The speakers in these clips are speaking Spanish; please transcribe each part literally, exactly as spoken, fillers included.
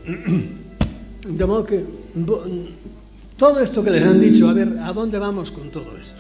De modo que todo esto que les han dicho, a ver, ¿a dónde vamos con todo esto?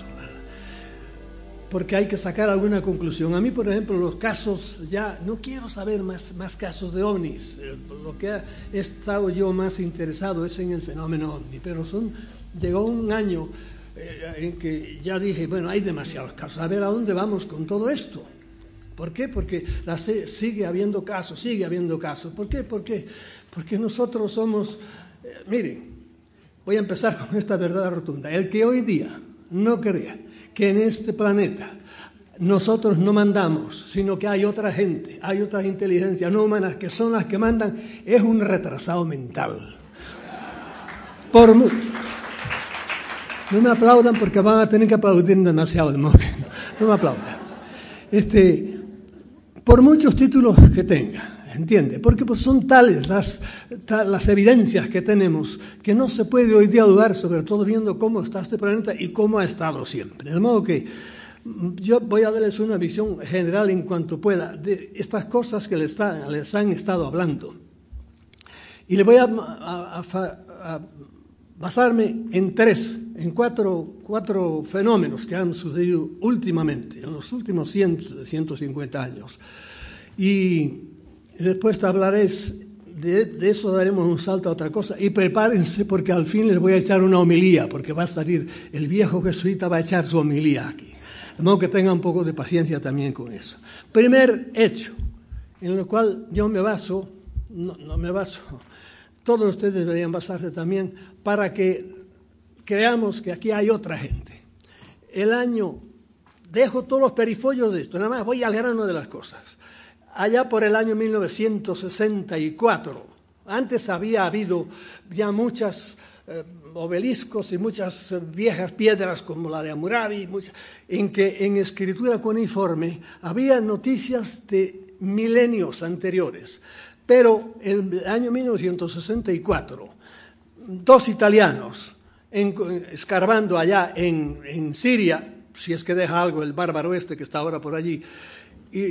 Porque hay que sacar alguna conclusión. A mí, por ejemplo, los casos, ya no quiero saber más, más casos de ovnis. Lo que he estado yo más interesado es en el fenómeno ovni, pero son, llegó un año eh, en que ya dije, bueno, hay demasiados casos, a ver a dónde vamos con todo esto. ¿Por qué? Porque la, sigue habiendo casos, sigue habiendo casos. ¿Por qué? ¿Por qué? Porque nosotros somos, eh, miren, voy a empezar con esta verdad rotunda. El que hoy día no crea que en este planeta nosotros no mandamos, sino que hay otra gente, hay otras inteligencias no humanas que son las que mandan, es un retrasado mental. Por mu- no me aplaudan porque van a tener que aplaudir demasiado, no, no me aplaudan. Este, por muchos títulos que tenga, ¿entiende? Porque pues son tales las, tal, las evidencias que tenemos que no se puede hoy día dudar, sobre todo viendo cómo está este planeta y cómo ha estado siempre. De modo que yo voy a darles una visión general en cuanto pueda de estas cosas que les, está, les han estado hablando. Y le voy a, a, a, a basarme en tres, en cuatro, cuatro fenómenos que han sucedido últimamente, en los últimos ciento, ciento cincuenta años. Y después te hablaré de, de eso, daremos un salto a otra cosa. Y prepárense porque al fin les voy a echar una homilía, porque va a salir, el viejo jesuita va a echar su homilía aquí. De modo que tengan un poco de paciencia también con eso. Primer hecho, en el cual yo me baso, no, no me baso, todos ustedes deberían basarse también para que creamos que aquí hay otra gente. El año, dejo todos los perifollos de esto, nada más voy al grano de las cosas. Allá por el año mil novecientos sesenta y cuatro, antes había habido ya muchos eh, obeliscos y muchas eh, viejas piedras como la de Hammurabi, muchas, en que en escritura cuneiforme había noticias de milenios anteriores. Pero en el año mil novecientos sesenta y cuatro, dos italianos, en, escarbando allá en, en Siria, si es que deja algo el bárbaro este que está ahora por allí, y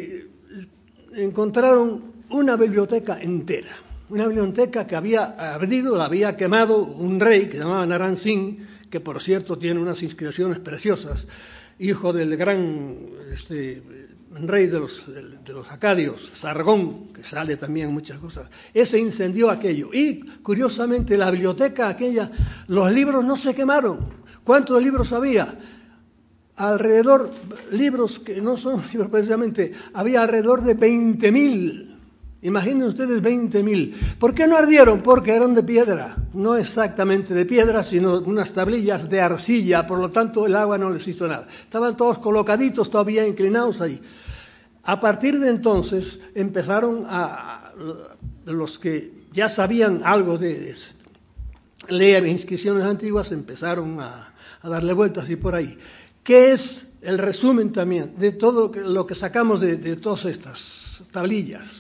encontraron una biblioteca entera, una biblioteca que había ardido, la había quemado un rey que se llamaba Naram Sin, que por cierto tiene unas inscripciones preciosas, hijo del gran este, rey de los, de, de los acadios, Sargón, que sale también muchas cosas. Ese incendió aquello. Y curiosamente la biblioteca aquella, los libros no se quemaron. ¿Cuántos libros había? Alrededor, libros que no son libros precisamente, había alrededor de veinte mil. Imaginen ustedes veinte mil. ¿Por qué no ardieron? Porque eran de piedra. No exactamente de piedra, sino unas tablillas de arcilla. Por lo tanto, el agua no les hizo nada. Estaban todos colocaditos, todavía inclinados ahí. A partir de entonces, empezaron a, a los que ya sabían algo de leer inscripciones antiguas, empezaron a, a darle vueltas y por ahí. ¿Qué es el resumen también de todo lo que sacamos de, de todas estas tablillas?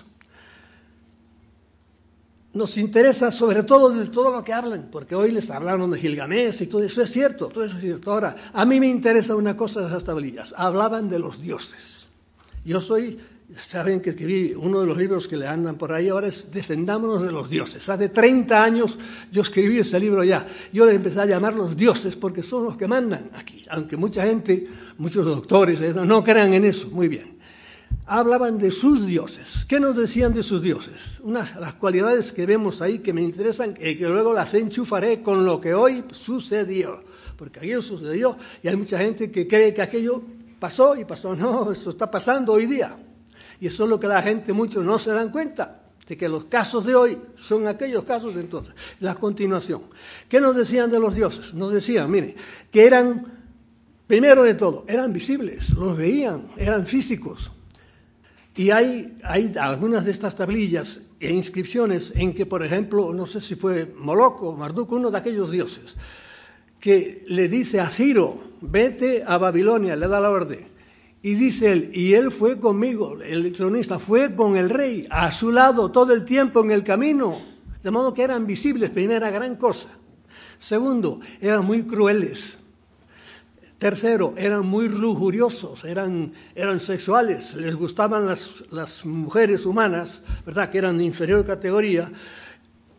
Nos interesa sobre todo de todo lo que hablan, porque hoy les hablaron de Gilgamesh y todo eso es cierto, todo eso es cierto. Ahora, a mí me interesa una cosa de esas tablillas. Hablaban de los dioses. Yo soy, saben que escribí uno de los libros que le andan por ahí ahora es Defendámonos de los dioses. Hace treinta años yo escribí ese libro ya. Yo le empecé a llamar los dioses porque son los que mandan aquí. Aunque mucha gente, muchos doctores no crean en eso, muy bien. Hablaban de sus dioses. ¿Qué nos decían de sus dioses? Unas las cualidades que vemos ahí que me interesan y que luego las enchufaré con lo que hoy sucedió. Porque aquello sucedió y hay mucha gente que cree que aquello pasó y pasó. No, eso está pasando hoy día. Y eso es lo que la gente, muchos no se dan cuenta, de que los casos de hoy son aquellos casos de entonces. La continuación. ¿Qué nos decían de los dioses? Nos decían, mire, que eran, primero de todo, eran visibles, los veían, eran físicos. Y hay, hay algunas de estas tablillas e inscripciones en que, por ejemplo, no sé si fue Moloch o Marduk, uno de aquellos dioses, que le dice a Ciro, vete a Babilonia, le da la orden. Y dice él, y él fue conmigo, el cronista, fue con el rey, a su lado todo el tiempo en el camino. De modo que eran visibles, primera gran cosa. Segundo, eran muy crueles. Tercero, eran muy lujuriosos, eran, eran sexuales, les gustaban las, las mujeres humanas, ¿verdad?, que eran de inferior categoría.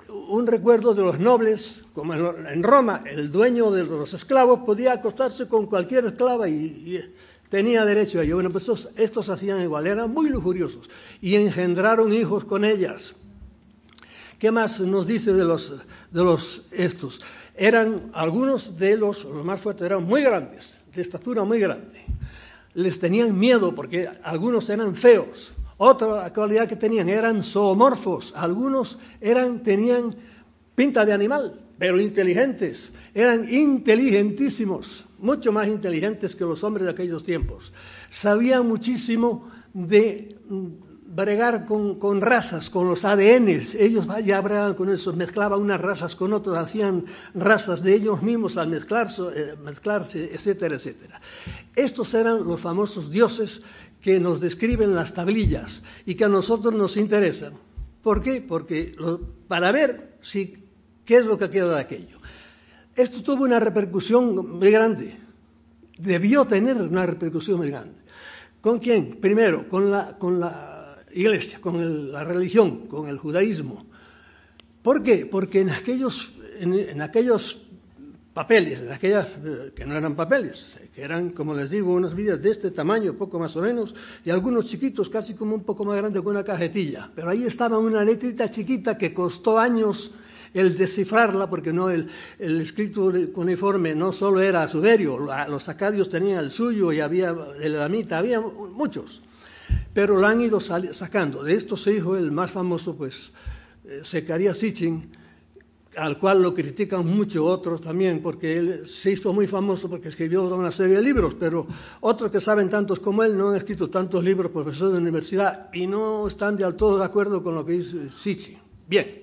un recuerdo de los nobles, como en Roma, el dueño de los esclavos podía acostarse con cualquier esclava y, y tenía derecho a ello. Bueno, pues estos, estos hacían igual, eran muy lujuriosos y engendraron hijos con ellas. ¿Qué más nos dice de los, de los estos? Eran, algunos de los, los más fuertes, eran muy grandes, de estatura muy grande. Les tenían miedo porque algunos eran feos. Otra cualidad que tenían, eran zoomorfos. Algunos eran, tenían pinta de animal, pero inteligentes. Eran inteligentísimos, mucho más inteligentes que los hombres de aquellos tiempos. Sabían muchísimo de bregar con, con razas, con los A D Ns. Ellos ya bregaban con eso, mezclaban unas razas con otras, hacían razas de ellos mismos al mezclarse, eh, mezclarse, etcétera, etcétera. Estos eran los famosos dioses que nos describen las tablillas y que a nosotros nos interesan. ¿Por qué? Porque lo, para ver si, qué es lo que queda de aquello. Esto tuvo una repercusión muy grande. Debió tener una repercusión muy grande. ¿Con quién? Primero, con la, con la iglesia, con el, la religión, con el judaísmo. ¿Por qué? Porque en aquellos, en, en aquellos papeles, en aquellas eh, que no eran papeles, que eran, como les digo, unas Biblias de este tamaño, poco más o menos, y algunos chiquitos, casi como un poco más grande que una cajetilla. Pero ahí estaba una letrita chiquita que costó años el descifrarla, porque no el, el escrito cuneiforme no solo era sumerio, los acadios tenían el suyo y había el elamita, había muchos, pero lo han ido sal, sacando. De esto se dijo el más famoso, pues, eh, Zecarías Sitchin, al cual lo critican mucho otros también, porque él se hizo muy famoso porque escribió una serie de libros, pero otros que saben tantos como él no han escrito tantos libros, profesores de universidad, y no están del todo de acuerdo con lo que dice Sitchin. Bien.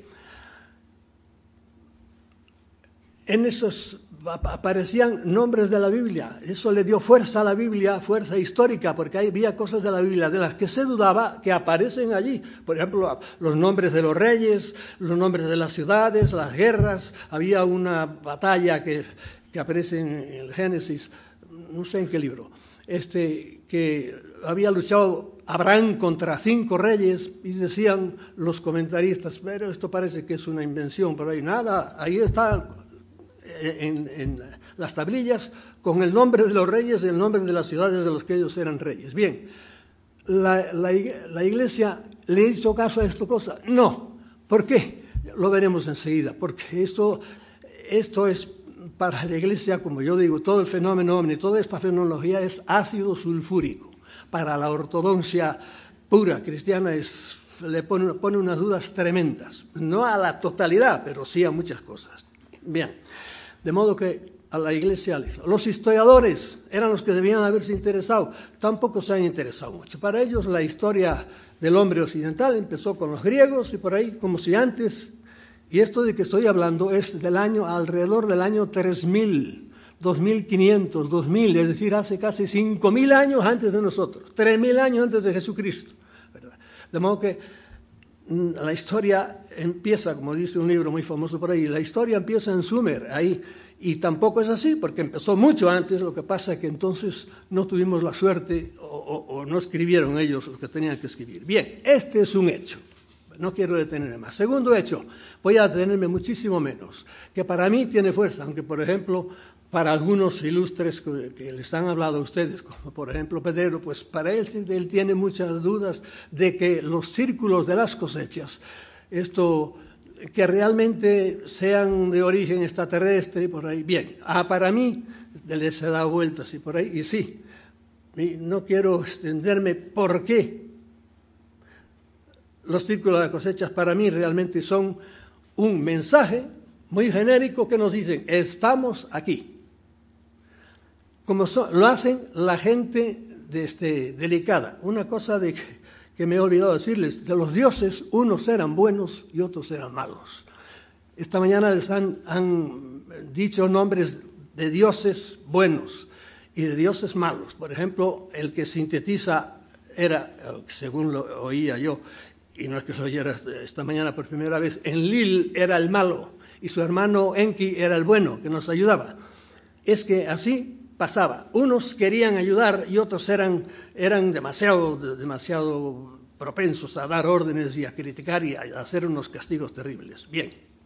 En esos aparecían nombres de la Biblia. Eso le dio fuerza a la Biblia, fuerza histórica, porque había cosas de la Biblia de las que se dudaba que aparecen allí. Por ejemplo, los nombres de los reyes, los nombres de las ciudades, las guerras. Había una batalla que, que aparece en el Génesis, no sé en qué libro, este, que había luchado Abraham contra cinco reyes y decían los comentaristas, pero esto parece que es una invención, pero hay nada, ahí está. En, en las tablillas con el nombre de los reyes y el nombre de las ciudades de los que ellos eran reyes. Bien, ¿la, la, la iglesia le hizo caso a esta cosa? No. ¿Por qué? Lo veremos enseguida, porque esto, esto es para la iglesia, como yo digo, todo el fenómeno ovni, toda esta fenomenología es ácido sulfúrico. Para la ortodoxia pura cristiana es, le pone, pone unas dudas tremendas, no a la totalidad, pero sí a muchas cosas. Bien. De modo que a la iglesia, los historiadores eran los que debían haberse interesado, tampoco se han interesado mucho. Para ellos la historia del hombre occidental empezó con los griegos y por ahí, como si antes, y esto de que estoy hablando es del año, alrededor del año tres mil, dos mil quinientos, dos mil, es decir, hace casi cinco mil años antes de nosotros, tres mil años antes de Jesucristo, ¿verdad? De modo que la historia empieza, como dice un libro muy famoso por ahí, la historia empieza en Sumer, ahí, y tampoco es así, porque empezó mucho antes, lo que pasa es que entonces no tuvimos la suerte, o, o, o no escribieron ellos lo que tenían que escribir. Bien, este es un hecho, no quiero detenerme más. Segundo hecho, voy a detenerme muchísimo menos, que para mí tiene fuerza, aunque por ejemplo, para algunos ilustres que, que les han hablado a ustedes, como por ejemplo Pedro, pues para él, él tiene muchas dudas de que los círculos de las cosechas, esto, que realmente sean de origen extraterrestre, por ahí, bien, ah, para mí les he dado vueltas y por ahí, y sí, y no quiero extenderme por qué los círculos de las cosechas para mí realmente son un mensaje muy genérico que nos dicen, estamos aquí. Como son, lo hacen la gente de este, delicada. Una cosa de que, que me he olvidado decirles, de los dioses, unos eran buenos y otros eran malos. Esta mañana les han, han dicho nombres de dioses buenos y de dioses malos. Por ejemplo, el que sintetiza era, según lo oía yo, y no es que lo oyera esta mañana por primera vez, Enlil era el malo y su hermano Enki era el bueno, que nos ayudaba. Es que así pasaba. Unos querían ayudar y otros eran, eran demasiado, demasiado propensos a dar órdenes y a criticar y a hacer unos castigos terribles. Bien,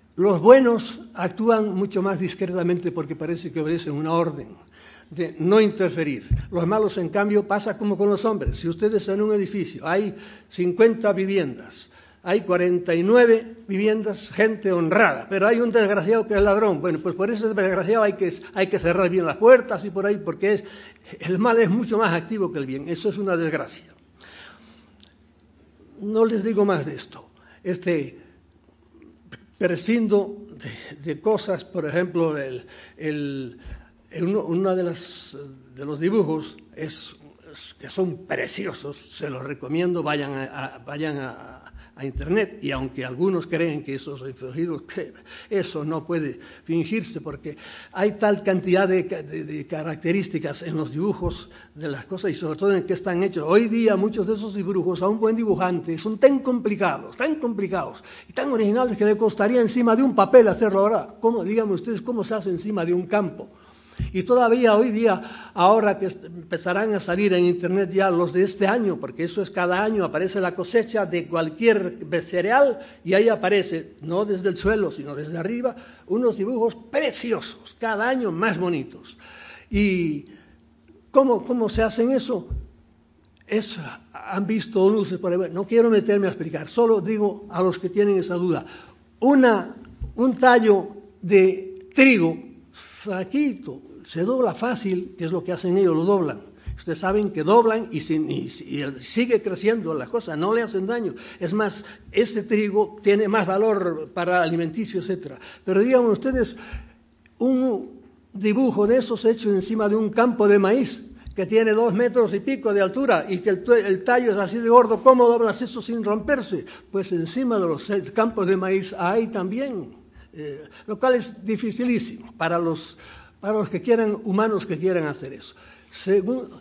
Los buenos actúan mucho más discretamente porque parece que obedecen una orden de no interferir. Los malos, en cambio, pasa como con los hombres. Si ustedes en un edificio hay cincuenta viviendas, hay cuarenta y nueve viviendas, gente honrada, pero hay un desgraciado que es ladrón. Bueno, pues por ese desgraciado hay que, hay que cerrar bien las puertas y por ahí, porque es, el mal es mucho más activo que el bien. Eso es una desgracia. No les digo más de esto. Este, prescindo de, de cosas, por ejemplo, el, el, el uno, uno de, las, de los dibujos es, es que son preciosos, se los recomiendo, vayan a, a vayan a a internet, y aunque algunos creen que eso es fingido, que eso no puede fingirse porque hay tal cantidad de, de, de características en los dibujos de las cosas y sobre todo en qué están hechos. Hoy día muchos de esos dibujos a un buen dibujante son tan complicados, tan complicados y tan originales que le costaría encima de un papel hacerlo ahora. ¿Cómo, díganme ustedes, cómo se hace encima de un campo? Y todavía hoy día, ahora que empezarán a salir en internet ya los de este año, porque eso es cada año, aparece la cosecha de cualquier cereal y ahí aparece, no desde el suelo, sino desde arriba, unos dibujos preciosos, cada año más bonitos. ¿Y cómo, cómo se hacen eso? Es, han visto luces por ahí. No quiero meterme a explicar, solo digo a los que tienen esa duda. Una, un tallo de trigo flaquito, se dobla fácil, que es lo que hacen ellos, lo doblan. Ustedes saben que doblan y, si, y, y sigue creciendo las cosas, no le hacen daño. Es más, ese trigo tiene más valor para alimenticio, etcétera. Pero digan ustedes, un dibujo de esos hecho encima de un campo de maíz, que tiene dos metros y pico de altura y que el, el tallo es así de gordo, ¿cómo doblas eso sin romperse? Pues encima de los campos de maíz hay también, eh, lo cual es dificilísimo para los... para los que quieran, humanos que quieran hacer eso. Según,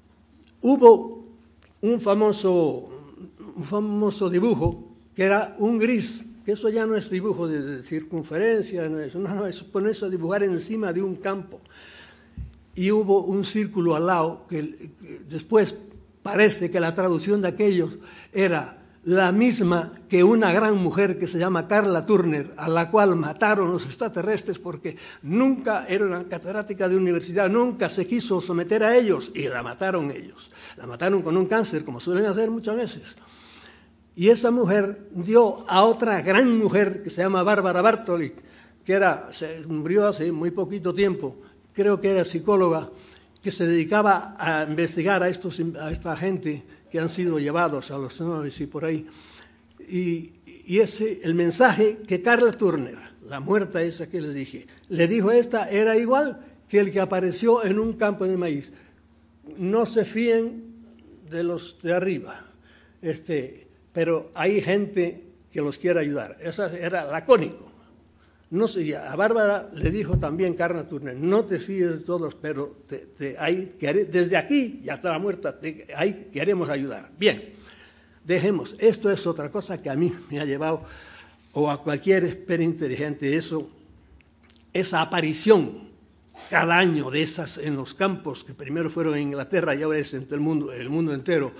hubo un famoso, un famoso dibujo que era un gris, que eso ya no es dibujo de, de circunferencia, no, es, no, no, es ponerse a dibujar encima de un campo. Y hubo un círculo al lado, que, que después parece que la traducción de aquellos era la misma que una gran mujer que se llama Carla Turner, a la cual mataron los extraterrestres porque nunca era una catedrática de universidad, nunca se quiso someter a ellos y la mataron ellos. La mataron con un cáncer, como suelen hacer muchas veces. Y esa mujer dio a otra gran mujer que se llama Bárbara Bartoli, que era, se murió hace muy poquito tiempo, creo que era psicóloga, que se dedicaba a investigar a, estos, a esta gente que han sido llevados a los cenobis y por ahí. Y, y ese, el mensaje que Carla Turner, la muerta esa que les dije, le dijo a esta, era igual que el que apareció en un campo de maíz. No se fíen de los de arriba, este, pero hay gente que los quiere ayudar. Esa era lacónico. No sé, a Bárbara le dijo también Carla Turner, no te fíes de todos, pero te, te, hay, que haré, desde aquí, ya estaba muerta, te, hay, queremos ayudar. Bien, dejemos, esto es otra cosa que a mí me ha llevado, o a cualquier espera inteligente, eso, esa aparición cada año de esas en los campos, que primero fueron en Inglaterra y ahora es en el mundo, el mundo entero.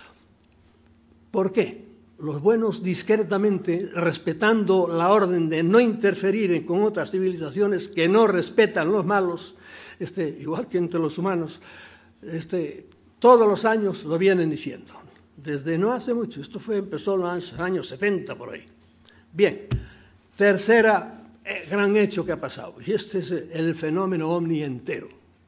¿Por qué? Los buenos discretamente, respetando la orden de no interferir con otras civilizaciones que no respetan los malos, este, igual que entre los humanos, este, todos los años lo vienen diciendo. Desde no hace mucho, esto fue empezó en los años setenta por ahí. Bien, tercera eh, gran hecho que ha pasado, y este es el fenómeno ovni entero.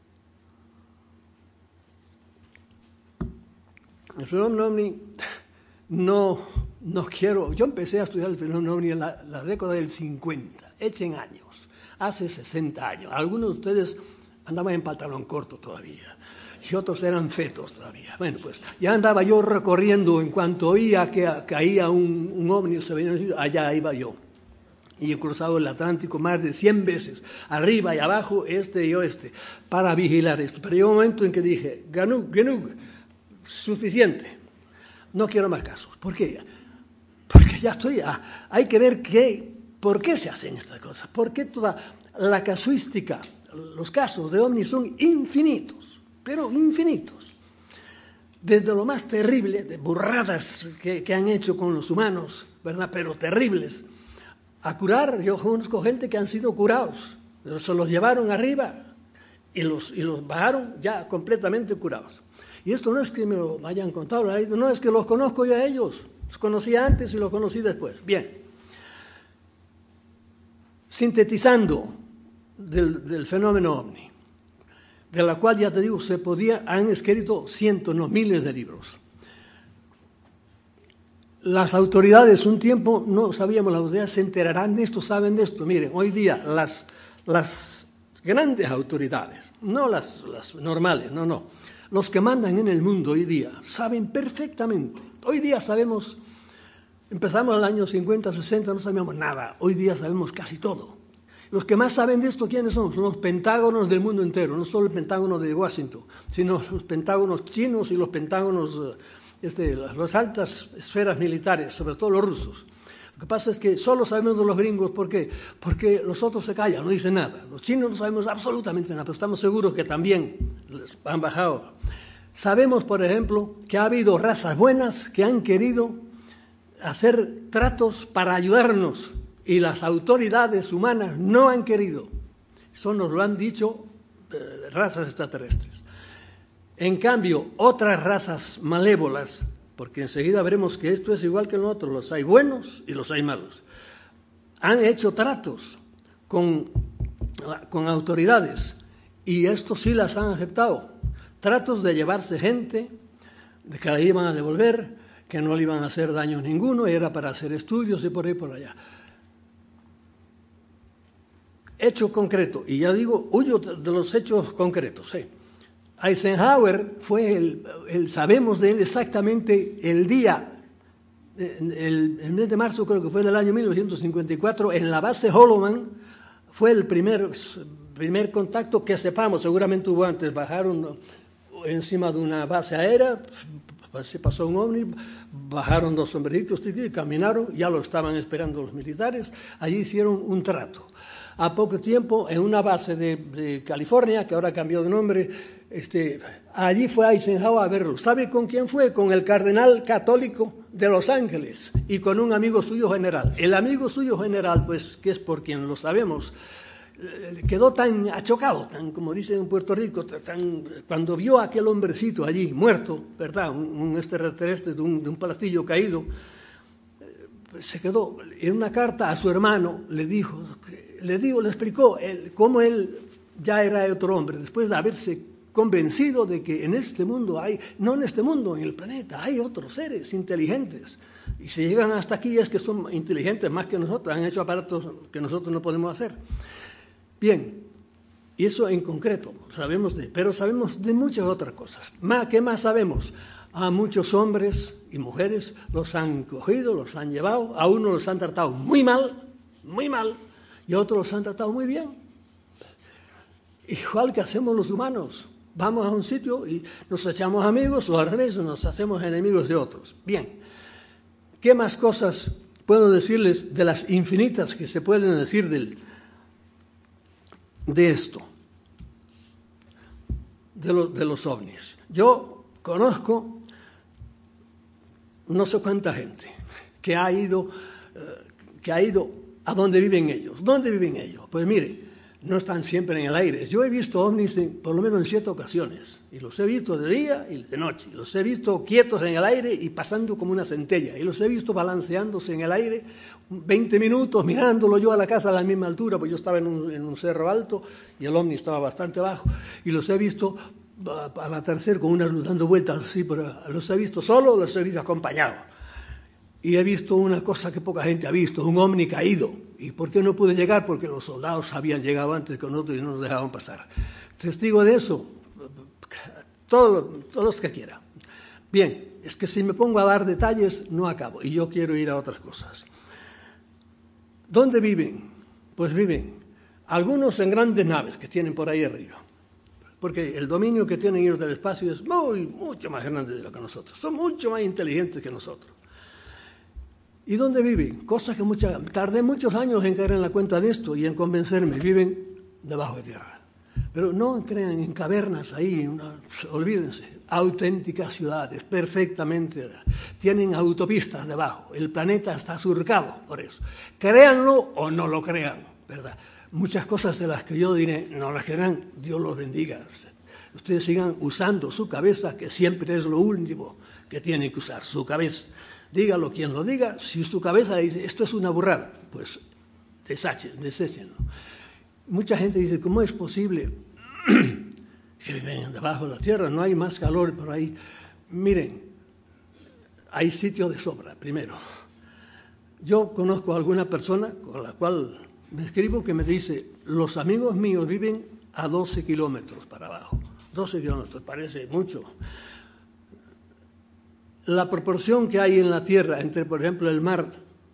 El fenómeno ovni... No, no quiero, yo empecé a estudiar el fenómeno ovni en la, la década del cincuenta, echen años, hace sesenta años. Algunos de ustedes andaban en pantalón corto todavía y otros eran fetos todavía. Bueno, pues ya andaba yo recorriendo, en cuanto oía que caía un, un ovni, se venía, allá iba yo. Y he cruzado el Atlántico más de cien veces, arriba y abajo, este y oeste, para vigilar esto. Pero llegó un momento en que dije, Ganug, Ganug, suficiente. No quiero más casos. ¿Por qué? Porque ya estoy... A, hay que ver qué, por qué se hacen estas cosas. ¿Por qué toda la casuística, los casos de ovnis son infinitos, pero infinitos? Desde lo más terrible, de burradas que, que han hecho con los humanos, ¿verdad? Pero terribles, a curar. Yo conozco gente que han sido curados, se los llevaron arriba y los, y los bajaron ya completamente curados. Y esto no es que me lo hayan contado, no es que los conozco yo a ellos, los conocí antes y los conocí después. Bien, sintetizando del, del fenómeno ovni, de la cual ya te digo, se podía, han escrito cientos, no miles de libros. Las autoridades, un tiempo no sabíamos, las autoridades se enterarán de esto, saben de esto. Miren, hoy día las, las grandes autoridades, no las, las normales, no, no, los que mandan en el mundo hoy día saben perfectamente. Hoy día sabemos, empezamos en el año cincuenta, sesenta, no sabíamos nada. Hoy día sabemos casi todo. Los que más saben de esto, ¿quiénes son? Son los pentágonos del mundo entero, no solo el pentágono de Washington, sino los pentágonos chinos y los pentágonos, este, las altas esferas militares, sobre todo los rusos. Lo que pasa es que solo sabemos de los gringos, ¿por qué? Porque los otros se callan, no dicen nada. Los chinos no sabemos absolutamente nada, pero estamos seguros que también les han bajado. Sabemos, por ejemplo, que ha habido razas buenas que han querido hacer tratos para ayudarnos y las autoridades humanas no han querido. Eso nos lo han dicho eh, razas extraterrestres. En cambio, otras razas malévolas, porque enseguida veremos que esto es igual que en nosotros, los hay buenos y los hay malos, han hecho tratos con, con autoridades y estos sí las han aceptado. Tratos de llevarse gente, de que la iban a devolver, que no le iban a hacer daño ninguno, era para hacer estudios y por ahí por allá. Hecho concreto, y ya digo, huyo de los hechos concretos. ¿eh? Eisenhower fue el, el, sabemos de él exactamente el día, el, el mes de marzo creo que fue del año mil novecientos cincuenta y cuatro, en la base Holloman, fue el primer, primer contacto que sepamos, seguramente hubo antes, bajaron encima de una base aérea, se pasó un ovni, bajaron dos sombreritos y caminaron, ya lo estaban esperando los militares, allí hicieron un trato. A poco tiempo, en una base de, de California, que ahora cambió de nombre, este, allí fue Eisenhower a verlo. ¿Sabe con quién fue? Con el cardenal católico de Los Ángeles y con un amigo suyo general. El amigo suyo general, pues, que es por quien lo sabemos, quedó tan achocado, tan, como dicen en Puerto Rico, tan, cuando vio a aquel hombrecito allí, muerto, ¿verdad? Un, un extraterrestre de un, de un platillo caído, se quedó. En una carta a su hermano le dijo, le digo, le explicó él, cómo él ya era otro hombre, después de haberse convencido de que en este mundo hay, no en este mundo, en el planeta, hay otros seres inteligentes. Y si llegan hasta aquí es que son inteligentes más que nosotros, han hecho aparatos que nosotros no podemos hacer. Bien, y eso en concreto, sabemos de, pero sabemos de muchas otras cosas. Más, ¿qué más sabemos? A muchos hombres y mujeres los han cogido, los han llevado, a unos los han tratado muy mal, muy mal, y a otros los han tratado muy bien. Igual que hacemos los humanos, vamos a un sitio y nos echamos amigos, o al revés, nos hacemos enemigos de otros. Bien, ¿qué más cosas puedo decirles de las infinitas que se pueden decir del de esto, de, lo, de los ovnis? Yo conozco no sé cuánta gente que ha ido, eh, que ha ido a donde viven ellos. ¿Dónde viven ellos? Pues mire, no están siempre en el aire. Yo he visto ovnis en, por lo menos en siete ocasiones, y los he visto de día y de noche. Los he visto quietos en el aire y pasando como una centella, y los he visto balanceándose en el aire veinte minutos, mirándolo yo a la casa a la misma altura, porque yo estaba en un, en un cerro alto y el ovni estaba bastante bajo, y los he visto al atardecer con unas luz dando vueltas así, pero los he visto solo, los he visto acompañados. Y he visto una cosa que poca gente ha visto, un ovni caído. ¿Y por qué no pude llegar? Porque los soldados habían llegado antes que nosotros y no nos dejaban pasar. Testigo de eso, todos, todos los que quiera. Bien, es que si me pongo a dar detalles no acabo, y yo quiero ir a otras cosas. ¿Dónde viven? Pues viven algunos en grandes naves que tienen por ahí arriba, porque el dominio que tienen ellos del espacio es muy, mucho más grande de lo que nosotros. Son mucho más inteligentes que nosotros. ¿Y dónde viven? Cosas que mucha, tardé muchos años en caer en la cuenta de esto y en convencerme. Viven debajo de tierra. Pero no crean en cavernas ahí, una, olvídense. auténticas ciudades, perfectamente. Tienen autopistas debajo. El planeta está surcado por eso. Créanlo o no lo crean, ¿verdad? Muchas cosas de las que yo diré, no las crean, Dios los bendiga. Ustedes sigan usando su cabeza, que siempre es lo último que tienen que usar, su cabeza. Dígalo quien lo diga, si su cabeza dice, esto es una burrada, pues deséchenlo. Mucha gente dice, ¿cómo es posible que viven debajo de la tierra? No hay más calor por ahí. Miren, hay sitio de sobra, primero. Yo conozco a alguna persona con la cual me escribo que me dice, los amigos míos viven a doce kilómetros para abajo. doce kilómetros, parece mucho. La proporción que hay en la tierra entre, por ejemplo, el mar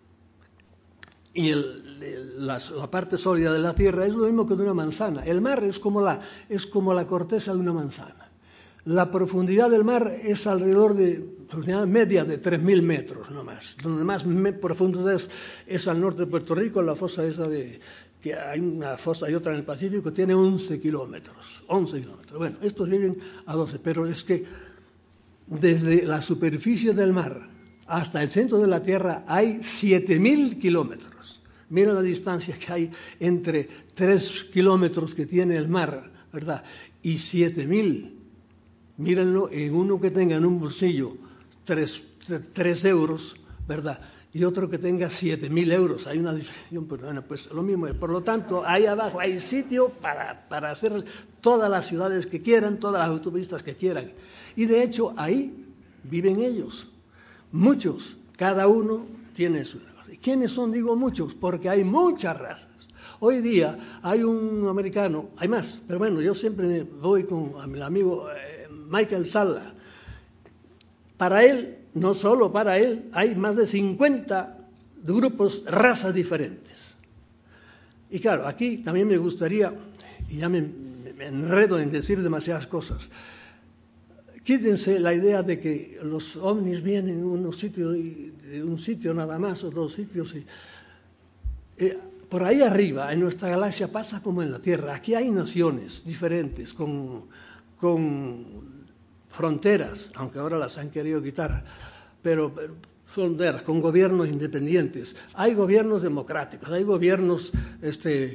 y el, el, la, la parte sólida de la tierra es lo mismo que de una manzana. El mar es como la, es como la corteza de una manzana. La profundidad del mar es alrededor de, profundidad media de tres mil metros, no más. Donde más me, profundo es, es al norte de Puerto Rico, en la fosa esa de, que hay una fosa y otra en el Pacífico, tiene once kilómetros. once kilómetros. Bueno, estos viven a doce, pero es que desde la superficie del mar hasta el centro de la Tierra hay siete mil kilómetros. Miren la distancia que hay entre tres kilómetros que tiene el mar, ¿verdad? Y siete mil. Mírenlo en uno que tenga en un bolsillo tres euros, ¿verdad? Y otro que tenga siete mil euros. Hay una diferencia, pero bueno, pues lo mismo es. Por lo tanto, ahí abajo hay sitio para, para hacer todas las ciudades que quieran, todas las autopistas que quieran. Y de hecho, ahí viven ellos. Muchos, cada uno tiene su negocio. ¿Y quiénes son? Digo muchos, porque hay muchas razas. Hoy día hay un americano, hay más, pero bueno, yo siempre me voy con mi amigo eh, Michael Salla. Para él, no solo para él, hay más de cincuenta grupos, razas diferentes. Y claro, aquí también me gustaría, y ya me, me enredo en decir demasiadas cosas, quítense la idea de que los ovnis vienen en unos sitios, de un sitio nada más, o dos sitios. Y, eh, por ahí arriba, en nuestra galaxia, pasa como en la Tierra. Aquí hay naciones diferentes, con, con fronteras, aunque ahora las han querido quitar, pero, pero fronteras, con gobiernos independientes. Hay gobiernos democráticos, hay gobiernos este,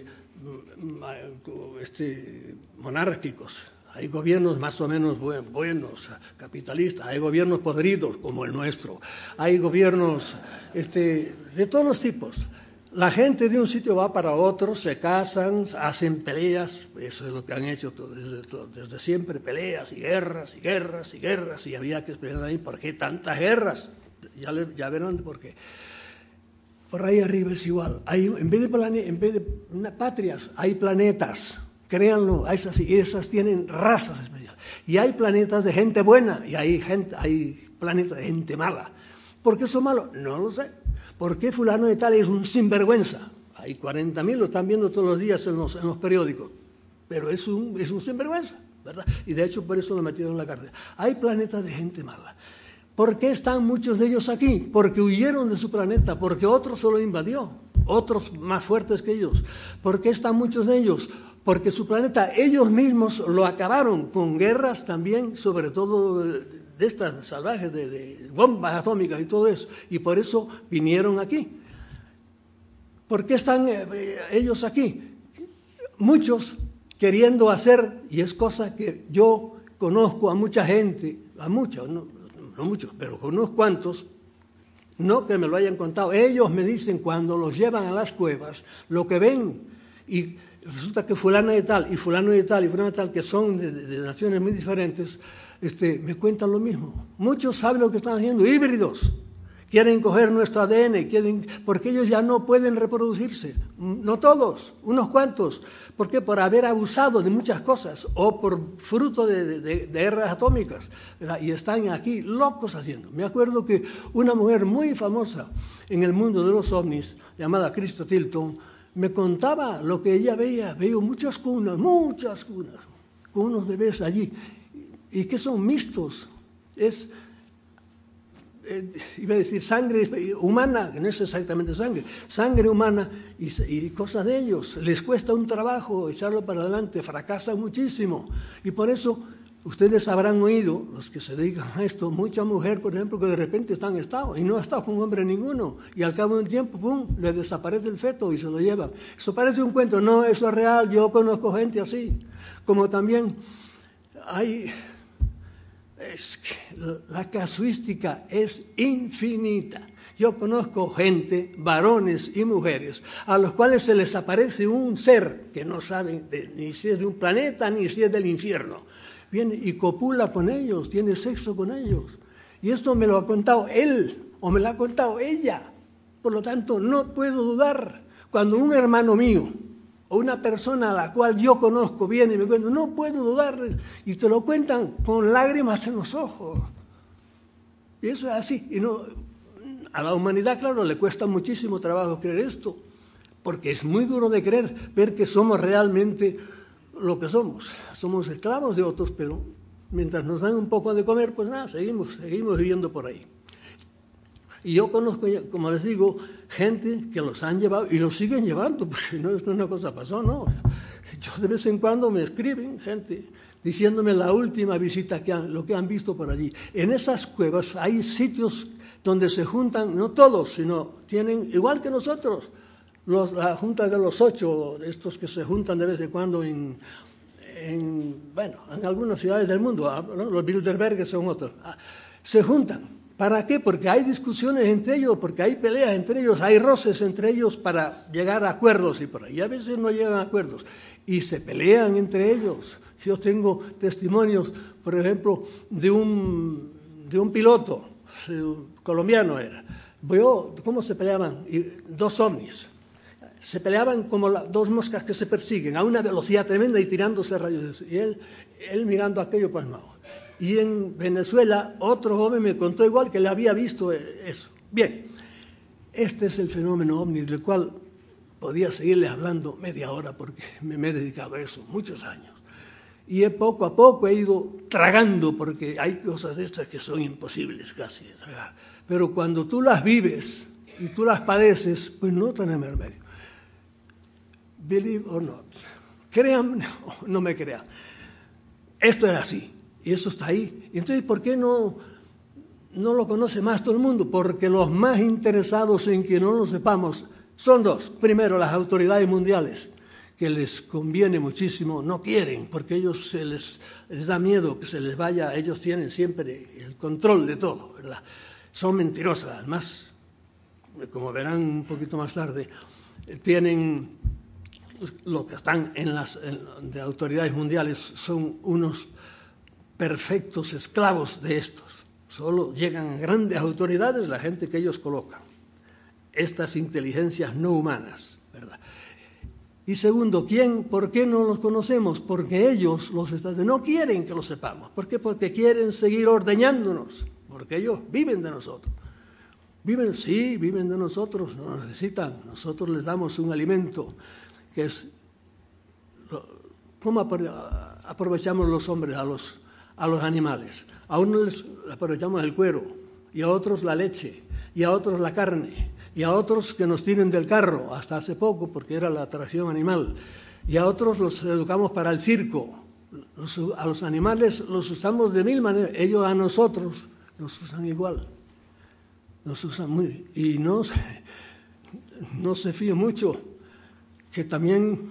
este, monárquicos. Hay gobiernos más o menos buenos, capitalistas, hay gobiernos podridos como el nuestro, hay gobiernos este, de todos los tipos. La gente de un sitio va para otro, se casan, hacen peleas, eso es lo que han hecho desde, desde siempre, peleas y guerras y guerras y guerras, y había que esperar ahí, ¿por qué tantas guerras? Ya, le, ya verán por qué. Por ahí arriba es igual, hay, en vez de, plane, en vez de una, patrias, hay planetas. Créanlo, esas, esas tienen razas especiales. Y hay planetas de gente buena y hay, gente, hay planetas de gente mala. ¿Por qué son malos? No lo sé. ¿Por qué fulano de tal es un sinvergüenza? Hay cuarenta mil, lo están viendo todos los días en los, en los periódicos. Pero es un, es un sinvergüenza, ¿verdad? Y de hecho por eso lo metieron en la cárcel. Hay planetas de gente mala. ¿Por qué están muchos de ellos aquí? Porque huyeron de su planeta, porque otro se lo invadió, otros más fuertes que ellos. ¿Por qué están muchos de ellos? Porque su planeta, ellos mismos lo acabaron con guerras también, sobre todo de estas salvajes, de, de bombas atómicas y todo eso. Y por eso vinieron aquí. ¿Por qué están eh, ellos aquí? Muchos queriendo hacer, y es cosa que yo conozco a mucha gente, a muchos, no, no muchos, pero con unos cuantos, no que me lo hayan contado, ellos me dicen cuando los llevan a las cuevas, lo que ven, y resulta que fulano de tal, y fulano de tal, y fulano de tal, que son de, de, de naciones muy diferentes, este, me cuentan lo mismo. Muchos saben lo que están haciendo, híbridos. Quieren coger nuestro A D N, quieren, porque ellos ya no pueden reproducirse. No todos, unos cuantos. ¿Por qué? Por haber abusado de muchas cosas, o por fruto de, de, de guerras atómicas, ¿verdad? Y están aquí locos haciendo. Me acuerdo que una mujer muy famosa en el mundo de los ovnis, llamada Krista Tilton, me contaba lo que ella veía. Veo muchas cunas, muchas cunas, con unos bebés allí, y que son mixtos. Es, eh, iba a decir, sangre humana, que no es exactamente sangre, sangre humana y, y cosas de ellos. Les cuesta un trabajo echarlo para adelante, fracasan muchísimo. Y por eso Ustedes habrán oído, los que se dedican a esto, mucha mujer, por ejemplo, que de repente está en estado y no ha estado con hombre ninguno, y al cabo de un tiempo, ¡pum!, le desaparece el feto y se lo llevan. Eso parece un cuento, no, eso es real, yo conozco gente así. Como también hay, es que la casuística es infinita. Yo conozco gente, varones y mujeres, a los cuales se les aparece un ser que no saben de, ni si es de un planeta ni si es del infierno. Viene y copula con ellos, tiene sexo con ellos. Y esto me lo ha contado él o me lo ha contado ella. Por lo tanto, no puedo dudar. Cuando un hermano mío o una persona a la cual yo conozco viene y me cuenta, no puedo dudar. Y te lo cuentan con lágrimas en los ojos. Y eso es así. Y no, a la humanidad, claro, le cuesta muchísimo trabajo creer esto. Porque es muy duro de creer, ver que somos realmente lo que somos. Somos esclavos de otros, pero mientras nos dan un poco de comer, pues nada, seguimos, seguimos viviendo por ahí. Y yo conozco, como les digo, gente que los han llevado y los siguen llevando, porque no es una cosa pasó, no. Yo de vez en cuando me escriben gente diciéndome la última visita que han, lo que han visto por allí. En esas cuevas hay sitios donde se juntan, no todos, sino tienen, igual que nosotros, Los, la junta de los ocho, estos que se juntan de vez en cuando en, en, bueno, en algunas ciudades del mundo, ¿no? Los Bilderberg son otros, se juntan. ¿Para qué? Porque hay discusiones entre ellos, porque hay peleas entre ellos, hay roces entre ellos para llegar a acuerdos y por ahí. A veces no llegan a acuerdos y se pelean entre ellos. Yo tengo testimonios, por ejemplo, de un, de un piloto, colombiano era. Veo cómo se peleaban, y dos ovnis. Se peleaban como la, dos moscas que se persiguen a una velocidad tremenda y tirándose rayos. Y él, él mirando aquello pasmado. Y en Venezuela otro joven me contó igual que le había visto eso. Bien, este es el fenómeno ovni del cual podía seguirle hablando media hora porque me, me he dedicado a eso muchos años. Y he, poco a poco he ido tragando porque hay cosas de estas que son imposibles casi de tragar. Pero cuando tú las vives y tú las padeces, pues no tenemos remedio. Believe or not. Crean o no me crean. Esto es así. Y eso está ahí. Entonces, ¿por qué no, no lo conoce más todo el mundo? Porque los más interesados en que no lo sepamos son dos. Primero, las autoridades mundiales, que les conviene muchísimo, no quieren, porque ellos se les, les da miedo que se les vaya. Ellos tienen siempre el control de todo, ¿verdad? Son mentirosas. Además, como verán un poquito más tarde, tienen... Los que están en las en, de autoridades mundiales son unos perfectos esclavos de estos. Solo llegan a grandes autoridades la gente que ellos colocan. Estas inteligencias no humanas, ¿verdad? Y segundo, ¿quién? ¿Por qué no los conocemos? Porque ellos, los estados, no quieren que lo sepamos. ¿Por qué? Porque quieren seguir ordeñándonos. Porque ellos viven de nosotros. Viven, sí, viven de nosotros, nos necesitan. Nosotros les damos un alimento que es, ¿cómo aprovechamos los hombres a los, a los animales? A unos les aprovechamos el cuero, y a otros la leche, y a otros la carne, y a otros que nos tienen del carro, hasta hace poco, porque era la atracción animal, y a otros los educamos para el circo. Los, a los animales los usamos de mil maneras, ellos a nosotros nos usan igual, nos usan muy, y no, no se fíe mucho, que también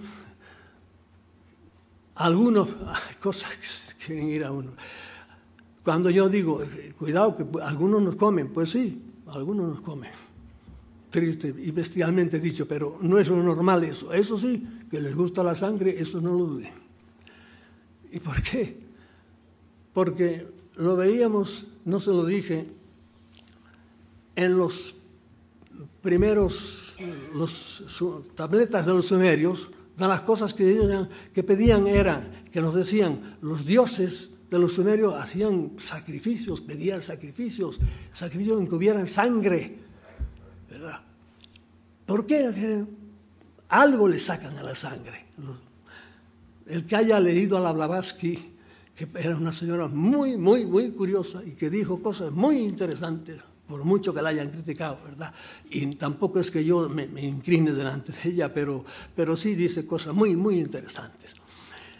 algunos, hay cosas que quieren ir a uno. Cuando yo digo, cuidado que algunos nos comen, pues sí, algunos nos comen. Triste y bestialmente dicho, pero no es lo normal eso. Eso sí, que les gusta la sangre, eso no lo duden. ¿Y por qué? Porque lo veíamos, no se lo dije, en los primeros los tabletas de los sumerios, de las cosas que, decían, que pedían eran, que nos decían, los dioses de los sumerios hacían sacrificios, pedían sacrificios, sacrificios en que hubieran sangre, ¿verdad? ¿Por qué? Algo le sacan a la sangre. El que haya leído a la Blavatsky, que era una señora muy, muy, muy curiosa y que dijo cosas muy interesantes, por mucho que la hayan criticado, ¿verdad? Y tampoco es que yo me, me incline delante de ella, pero, pero sí dice cosas muy, muy interesantes.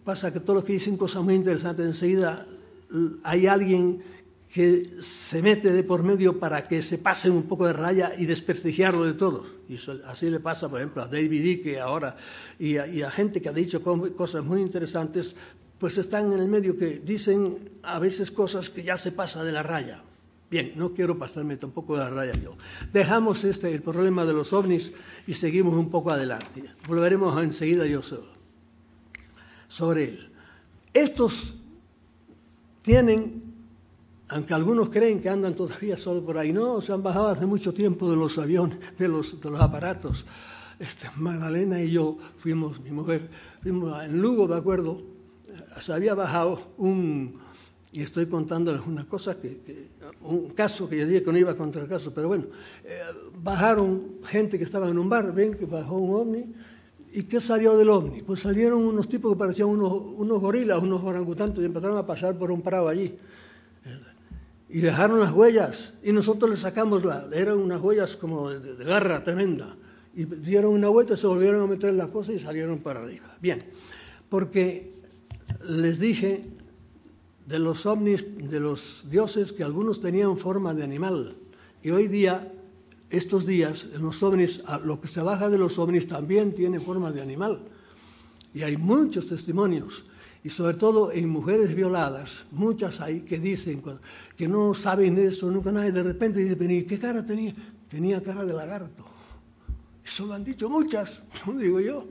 pasa que todos los que dicen cosas muy interesantes, enseguida hay alguien que se mete de por medio para que se pase un poco de raya y desprestigiarlo de todos. Y eso, así le pasa, por ejemplo, a David Icke ahora, y a, y a gente que ha dicho cosas muy interesantes, pues están en el medio que dicen a veces cosas que ya se pasa de la raya. Bien, no quiero pasarme tampoco de la raya yo. Dejamos este, el problema de los ovnis y seguimos un poco adelante. Volveremos enseguida yo solo sobre él. Estos tienen, aunque algunos creen que andan todavía solo por ahí, no, se han bajado hace mucho tiempo de los aviones, de los, de los aparatos. Este, Magdalena y yo fuimos, mi mujer, fuimos en Lugo, me acuerdo, se había bajado un, y estoy contándoles una cosa, que, que un caso que yo dije que no iba a contar el caso, pero bueno, eh, bajaron gente que estaba en un bar, ven que bajó un ovni. ¿Y qué salió del ovni? Pues salieron unos tipos que parecían unos, unos gorilas, unos orangutantes, y empezaron a pasar por un prado allí. Y dejaron las huellas, y nosotros les sacamos, la, eran unas huellas como de, de garra tremenda. Y dieron una vuelta, se volvieron a meter en las cosas y salieron para arriba. Bien, porque les dije de los ovnis, de los dioses, que algunos tenían forma de animal. Y hoy día, estos días, en los ovnis, lo que se baja de los ovnis también tiene forma de animal. Y hay muchos testimonios. Y sobre todo en mujeres violadas, muchas hay que dicen que no saben eso, nunca nadie, de repente dicen, ¿y qué cara tenía? Tenía cara de lagarto. Eso lo han dicho muchas, no digo yo.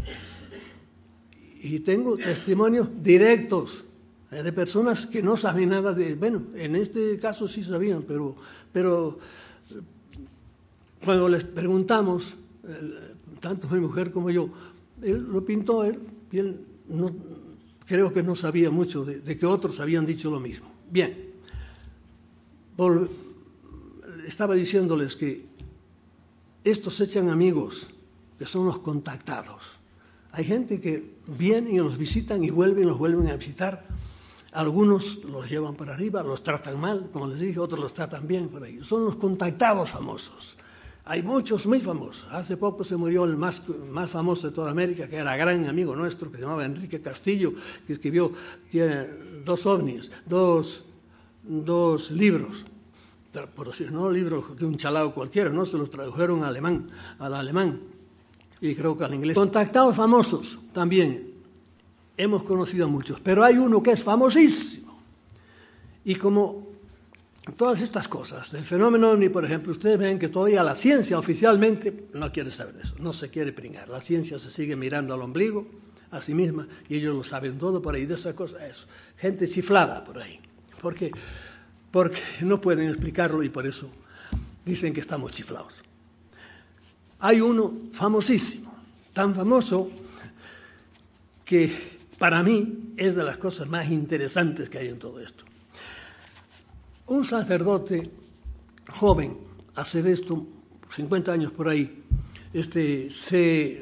Y tengo testimonios directos de personas que no saben nada de... Bueno, en este caso sí sabían, pero, pero cuando les preguntamos, tanto mi mujer como yo, él lo pintó él, y él no, creo que no sabía mucho de, de que otros habían dicho lo mismo. Bien, Vol, estaba diciéndoles que estos se echan amigos, que son los contactados. Hay gente que viene y los visitan y vuelven, los vuelven a visitar. Algunos los llevan para arriba, los tratan mal, como les dije, otros los tratan bien por ahí. Son los contactados famosos. Hay muchos muy famosos. Hace poco se murió el más, más famoso de toda América, que era gran amigo nuestro, que se llamaba Enrique Castillo, que escribió, tiene dos ovnis, dos, dos libros. Por decir, no libros de un chalao cualquiera, no, se los tradujeron al alemán, al alemán y creo que al inglés. Contactados famosos también, hemos conocido a muchos, pero hay uno que es famosísimo. Y como todas estas cosas, del fenómeno ovni, por ejemplo, ustedes ven que todavía la ciencia oficialmente no quiere saber de eso, no se quiere pringar. La ciencia se sigue mirando al ombligo, a sí misma, y ellos lo saben todo por ahí, de esa cosa, eso. Gente chiflada por ahí. ¿Por qué? Porque no pueden explicarlo y por eso dicen que estamos chiflados. Hay uno famosísimo, tan famoso que para mí es de las cosas más interesantes que hay en todo esto. Un sacerdote joven, hace de esto cincuenta años por ahí, este, se,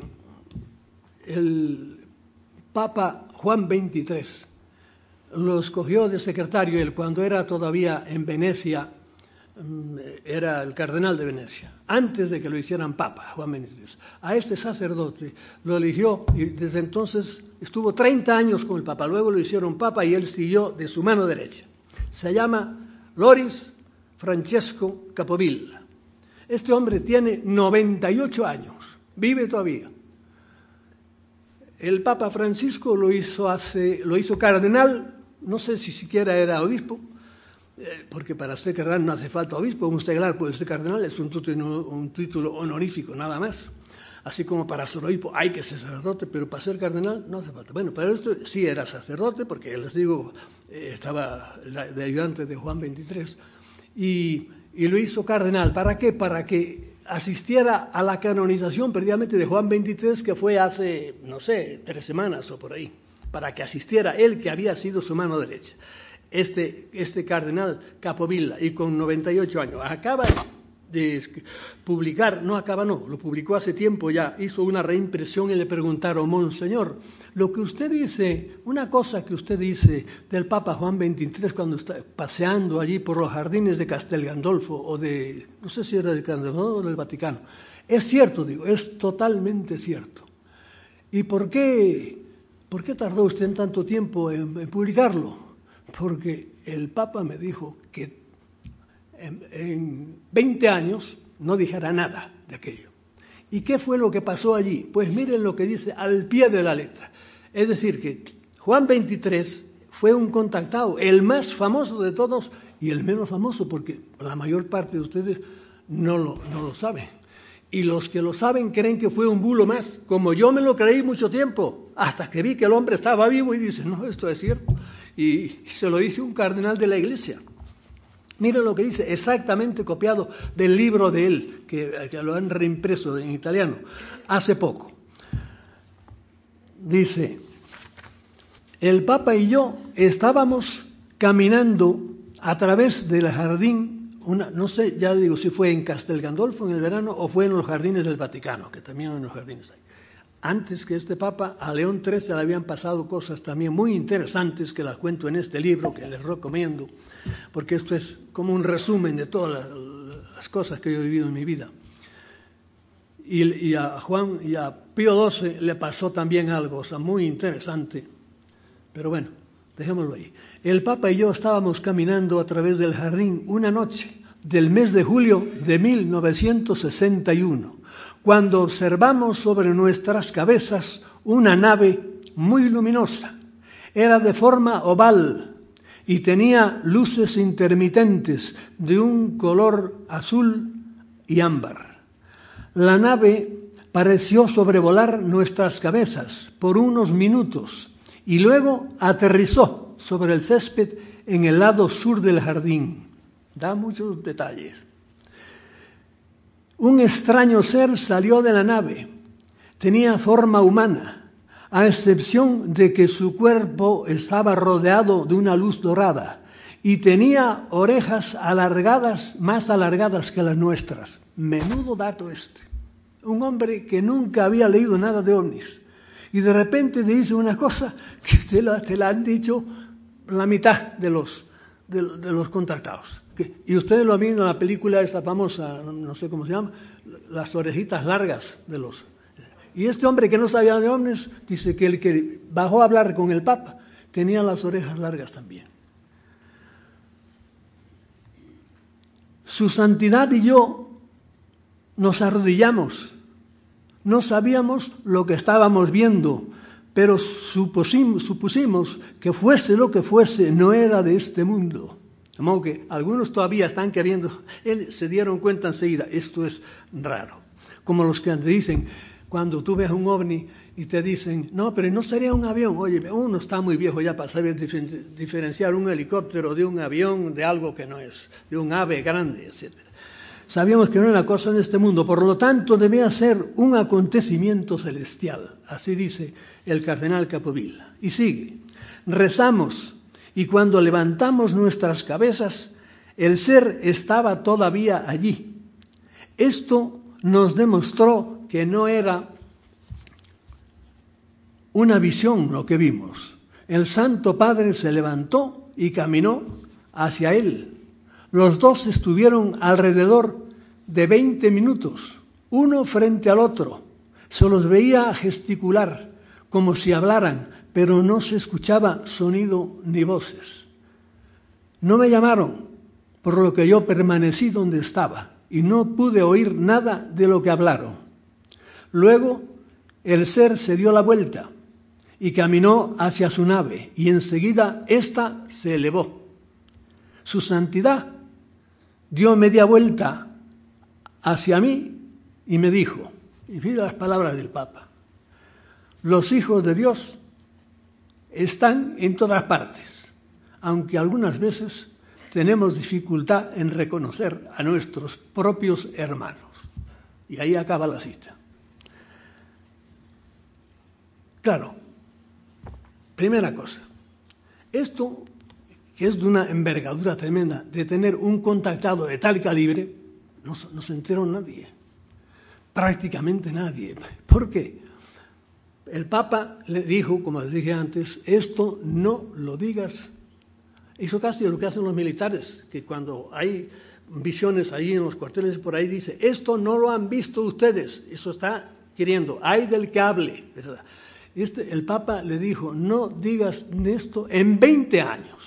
el Papa Juan veintitrés lo escogió de secretario, él cuando era todavía en Venecia, era el cardenal de Venecia, antes de que lo hicieran Papa, Juan veintitrés. A este sacerdote lo eligió y desde entonces estuvo treinta años con el Papa, luego lo hicieron Papa y él siguió de su mano derecha. Se llama Loris Francesco Capovilla. Este hombre tiene noventa y ocho años, vive todavía. El Papa Francisco lo hizo, hace, lo hizo cardenal, no sé si siquiera era obispo, eh, porque para ser cardenal no hace falta obispo, un seglar puede ser cardenal, es un título, un título honorífico nada más. Así como para ser obispo hay que ser sacerdote, pero para ser cardenal no hace falta. Bueno, para esto sí era sacerdote, porque les digo, eh, estaba de ayudante de Juan veintitrés, y, y lo hizo cardenal. ¿Para qué? Para que asistiera a la canonización previamente de Juan veintitrés, que fue hace, no sé, tres semanas o por ahí, para que asistiera él, que había sido su mano derecha. Este, este cardenal Capovilla, y con noventa y ocho años, acaba de publicar, no acaba no, lo publicó hace tiempo ya, hizo una reimpresión y le preguntaron, Monseñor, lo que usted dice, una cosa que usted dice del Papa Juan veintitrés cuando está paseando allí por los jardines de Castel Gandolfo o de, no sé si era de Castel Gandolfo o del Vaticano, es cierto, digo, es totalmente cierto. ¿Y por qué ¿por qué tardó usted en tanto tiempo en, en publicarlo? Porque el Papa me dijo que en, en veinte años no dijera nada de aquello. ¿Y qué fue lo que pasó allí? Pues miren lo que dice al pie de la letra. Es decir, que Juan veintitrés fue un contactado, el más famoso de todos y el menos famoso, porque la mayor parte de ustedes no lo, no lo saben. Y los que lo saben creen que fue un bulo más, como yo me lo creí mucho tiempo, hasta que vi que el hombre estaba vivo y dice, no, esto es cierto. Y se lo dice un cardenal de la Iglesia. Miren lo que dice, exactamente copiado del libro de él, que, que lo han reimpreso en italiano, hace poco. Dice, el Papa y yo estábamos caminando a través del jardín, una, no sé, ya digo si fue en Castel Gandolfo en el verano o fue en los jardines del Vaticano, que también hay unos jardines ahí. Antes que este Papa, a León trece le habían pasado cosas también muy interesantes que las cuento en este libro, que les recomiendo, porque esto es como un resumen de todas las, las cosas que yo he vivido en mi vida. Y, y a Juan y a Pío doce le pasó también algo, o sea, muy interesante. Pero bueno, dejémoslo ahí. El Papa y yo estábamos caminando a través del jardín una noche del mes de julio de mil novecientos sesenta y uno, cuando observamos sobre nuestras cabezas una nave muy luminosa. Era de forma oval y tenía luces intermitentes de un color azul y ámbar. La nave pareció sobrevolar nuestras cabezas por unos minutos y luego aterrizó sobre el césped en el lado sur del jardín. Da muchos detalles. Un extraño ser salió de la nave. Tenía forma humana, a excepción de que su cuerpo estaba rodeado de una luz dorada y tenía orejas alargadas, más alargadas que las nuestras. Menudo dato este. Un hombre que nunca había leído nada de ovnis y de repente te dice una cosa que te la, te la han dicho la mitad de los, de, de los contactados. Y ustedes lo han visto en la película esa famosa, no sé cómo se llama, las orejitas largas de los... Y este hombre que no sabía de ovnis, dice que el que bajó a hablar con el Papa tenía las orejas largas también. Su Santidad y yo nos arrodillamos. No sabíamos lo que estábamos viendo, pero supusimos, supusimos que fuese lo que fuese, no era de este mundo. De modo que algunos todavía están queriendo, él se dieron cuenta enseguida, esto es raro. Como los que te dicen, cuando tú ves un ovni y te dicen, no, pero no sería un avión. Oye, uno está muy viejo ya para saber diferenciar un helicóptero de un avión, de algo que no es, de un ave grande, etcétera. Sabíamos que no era cosa de este mundo, por lo tanto debía ser un acontecimiento celestial. Así dice el cardenal Capovilla. Y sigue, rezamos. Y cuando levantamos nuestras cabezas, el ser estaba todavía allí. Esto nos demostró que no era una visión lo que vimos. El Santo Padre se levantó y caminó hacia él. Los dos estuvieron alrededor de veinte minutos, uno frente al otro. Se los veía gesticular, como si hablaran, pero no se escuchaba sonido ni voces. No me llamaron, por lo que yo permanecí donde estaba y no pude oír nada de lo que hablaron. Luego el ser se dio la vuelta y caminó hacia su nave y enseguida ésta se elevó. Su Santidad dio media vuelta hacia mí y me dijo, y mira las palabras del Papa, los hijos de Dios están en todas partes, aunque algunas veces tenemos dificultad en reconocer a nuestros propios hermanos. Y ahí acaba la cita. Claro, primera cosa, esto que es de una envergadura tremenda, de tener un contactado de tal calibre, no, no se enteró nadie, prácticamente nadie. ¿Por qué? El Papa le dijo, como les dije antes, esto no lo digas. Hizo casi lo que hacen los militares, que cuando hay visiones ahí en los cuarteles por ahí dice, esto no lo han visto ustedes. Eso está queriendo, hay del que hable, ¿verdad? Este, el Papa le dijo, no digas esto en veinte años.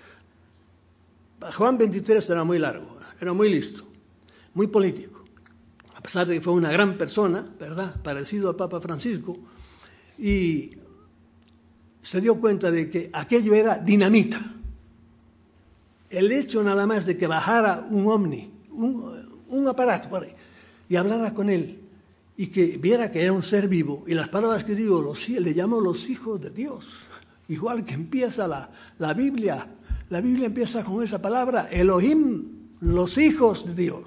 Juan veintitrés era muy largo, era muy listo, muy político. A pesar de que fue una gran persona, ¿verdad?, parecido al Papa Francisco, y se dio cuenta de que aquello era dinamita. El hecho nada más de que bajara un ovni, un, un aparato por ahí, y hablara con él, y que viera que era un ser vivo, y las palabras que digo, los, le llamo los hijos de Dios, igual que empieza la, la Biblia. La Biblia empieza con esa palabra, Elohim, los hijos de Dios.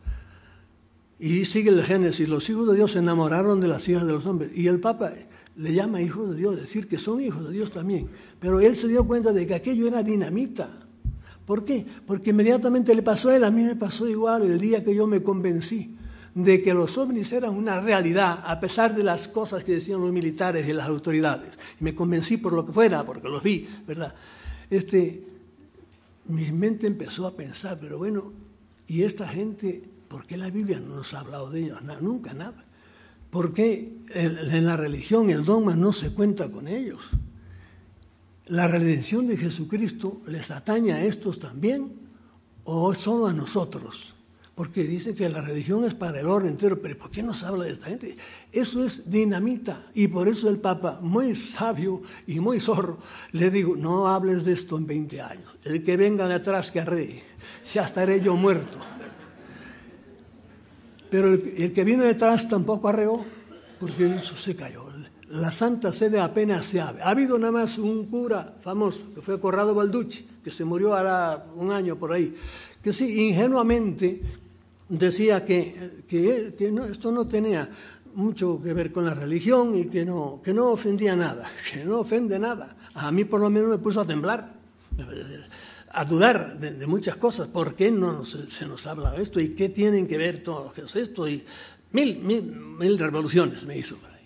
Y sigue el Génesis, los hijos de Dios se enamoraron de las hijas de los hombres. Y el Papa le llama hijos de Dios, es decir, que son hijos de Dios también. Pero él se dio cuenta de que aquello era dinamita. ¿Por qué? Porque inmediatamente le pasó a él, a mí me pasó igual el día que yo me convencí de que los ovnis eran una realidad, a pesar de las cosas que decían los militares y las autoridades. Y me convencí por lo que fuera, porque los vi, ¿verdad? Este, mi mente empezó a pensar, pero bueno, ¿y esta gente, por qué la Biblia no nos ha hablado de ellos? Nada, nunca nada. ¿Por qué en la religión, el dogma, no se cuenta con ellos? ¿La redención de Jesucristo les atañe a estos también o solo a nosotros? Porque dice que la religión es para el orden entero, pero ¿por qué no se habla de esta gente? Eso es dinamita, y por eso el Papa, muy sabio y muy zorro, le digo, no hables de esto en veinte años. El que venga de atrás que arree, ya estaré yo muerto. Pero el, el que vino detrás tampoco arreó, porque eso se cayó. La Santa Sede apenas se abre. Ha habido nada más un cura famoso, que fue Corrado Balducci, que se murió ahora un año por ahí, que sí, ingenuamente decía que, que, que no, esto no tenía mucho que ver con la religión y que no, que no ofendía nada, que no ofende nada. A mí por lo menos me puso a temblar, a dudar de, de muchas cosas. ¿Por qué no nos, se nos habla de esto? ¿Y qué tienen que ver todo esto? Y mil, mil, mil revoluciones me hizo por ahí.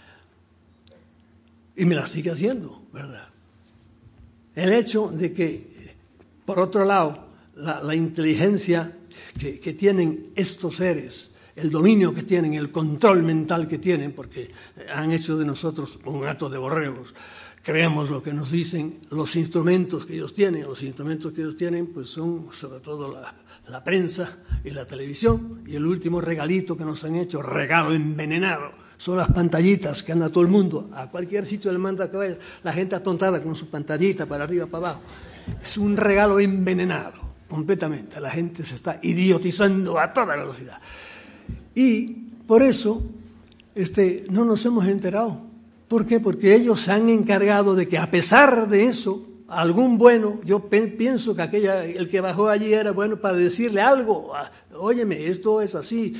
Y me las sigue haciendo, ¿verdad? El hecho de que, por otro lado, la, la inteligencia que, que tienen estos seres, el dominio que tienen, el control mental que tienen, porque han hecho de nosotros un hato de borregos, creemos lo que nos dicen, los instrumentos que ellos tienen, los instrumentos que ellos tienen, pues son sobre todo la, la prensa y la televisión, y el último regalito que nos han hecho, regalo envenenado, son las pantallitas que anda todo el mundo, a cualquier sitio le manda que vaya, la gente atontada con su pantallita para arriba, para abajo. Es un regalo envenenado, completamente. La gente se está idiotizando a toda velocidad. Y por eso este, no nos hemos enterado. ¿Por qué? Porque ellos se han encargado de que, a pesar de eso, algún bueno, yo pe- pienso que aquella, el que bajó allí era bueno para decirle algo. Óyeme, esto es así.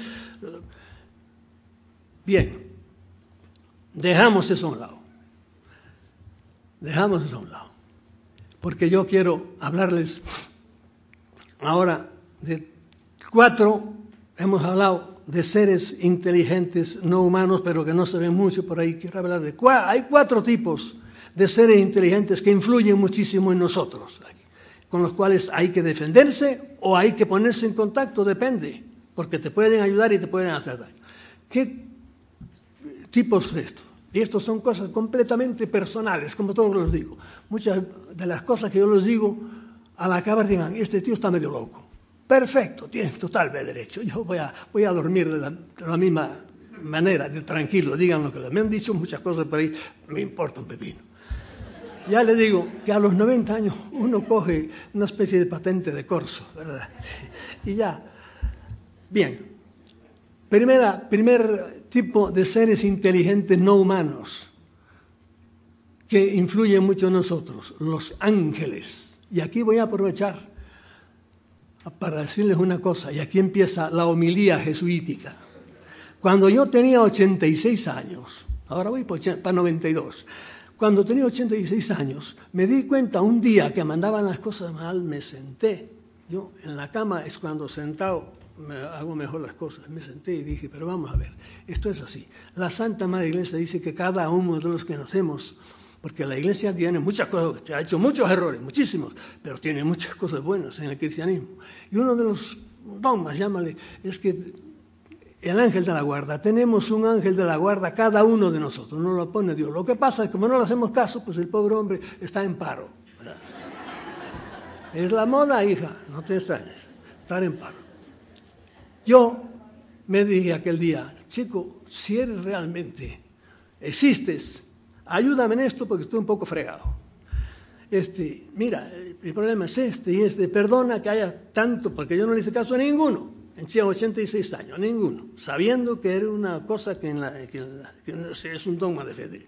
Bien. Dejamos eso a un lado, dejamos eso a un lado, porque yo quiero hablarles ahora de cuatro, hemos hablado de seres inteligentes no humanos, pero que no se ven mucho por ahí, quiero hablar de cuatro, hay cuatro tipos de seres inteligentes que influyen muchísimo en nosotros, con los cuales hay que defenderse o hay que ponerse en contacto, depende, porque te pueden ayudar y te pueden hacer daño. ¿Qué tipos de esto? Y estos son cosas completamente personales, como todos los digo. Muchas de las cosas que yo les digo, al acabar digan, este tío está medio loco. Perfecto, tiene total derecho. Yo voy a, voy a dormir de la, de la misma manera, de tranquilo. Digan lo que me han dicho, muchas cosas por ahí, me importa un pepino. Ya le digo que a los noventa años uno coge una especie de patente de corso, ¿verdad? Y ya. Bien. Primera, primer tipo de seres inteligentes no humanos que influyen mucho en nosotros, los ángeles. Y aquí voy a aprovechar para decirles una cosa, y aquí empieza la homilía jesuítica. Cuando yo tenía ochenta y seis años, ahora voy para noventa y dos, cuando tenía ochenta y seis años, me di cuenta un día que me andaban las cosas mal, me senté. Yo en la cama es cuando sentado me hago mejor las cosas. Me senté y dije, pero vamos a ver, esto es así. La Santa Madre Iglesia dice que cada uno de los que nacemos, porque la Iglesia tiene muchas cosas, ha hecho muchos errores, muchísimos, pero tiene muchas cosas buenas en el cristianismo. Y uno de los dogmas, llámale, es que el ángel de la guarda. Tenemos un ángel de la guarda cada uno de nosotros, no lo pone Dios. Lo que pasa es que como no le hacemos caso, pues el pobre hombre está en paro. ¿Verdad? Es la moda, hija, no te extrañes, estar en paro. Yo me dije aquel día, chico, si eres realmente, existes, ayúdame en esto porque estoy un poco fregado. Este, mira, el problema es este y este, perdona que haya tanto, porque yo no le hice caso a ninguno, en ochenta y seis años, a ninguno, sabiendo que era una cosa que, en la, que, en la, que es un dogma de fe.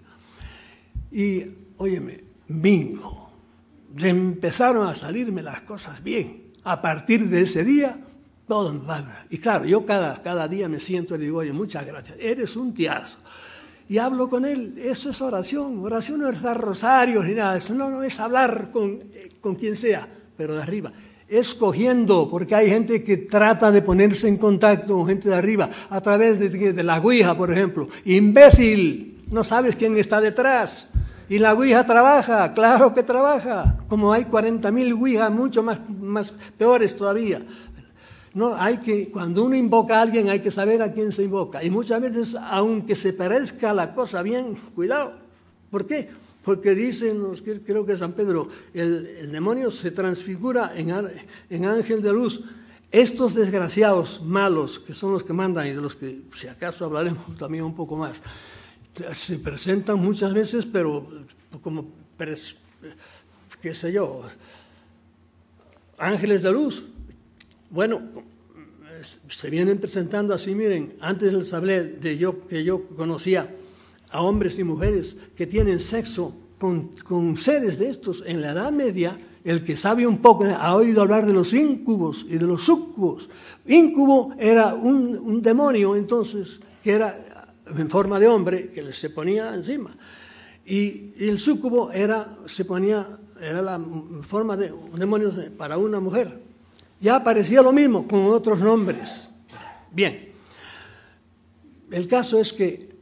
Y, óyeme, bingo, empezaron a salirme las cosas bien. A partir de ese día, todo me va. Y claro, yo cada, cada día me siento y le digo, oye, muchas gracias, eres un tiazo. Y hablo con él, eso es oración. Oración no es dar rosarios ni nada, eso no, no es hablar con, con quien sea, pero de arriba. Escogiendo, porque hay gente que trata de ponerse en contacto con gente de arriba, a través de, de la Ouija, por ejemplo. Imbécil, no sabes quién está detrás. Y la Ouija trabaja, claro que trabaja. Como hay cuarenta mil Ouija, mucho más, más peores todavía. No, hay que, cuando uno invoca a alguien hay que saber a quién se invoca. Y muchas veces, aunque se parezca la cosa bien, cuidado. ¿Por qué? Porque dicen, creo que San Pedro, el, el demonio se transfigura en, en ángel de luz. Estos desgraciados malos, que son los que mandan y de los que si acaso hablaremos también un poco más, se presentan muchas veces, pero como, qué sé yo, ángeles de luz. Bueno, se vienen presentando así, miren, antes les hablé de yo que yo conocía a hombres y mujeres que tienen sexo con, con seres de estos. En la Edad Media, el que sabe un poco ha oído hablar de los íncubos y de los súcubos. Íncubo era un, un demonio, entonces, que era en forma de hombre, que se ponía encima. Y, y el súcubo era, se ponía, era la forma de un demonio para una mujer. Ya aparecía lo mismo con otros nombres. Bien, el caso es que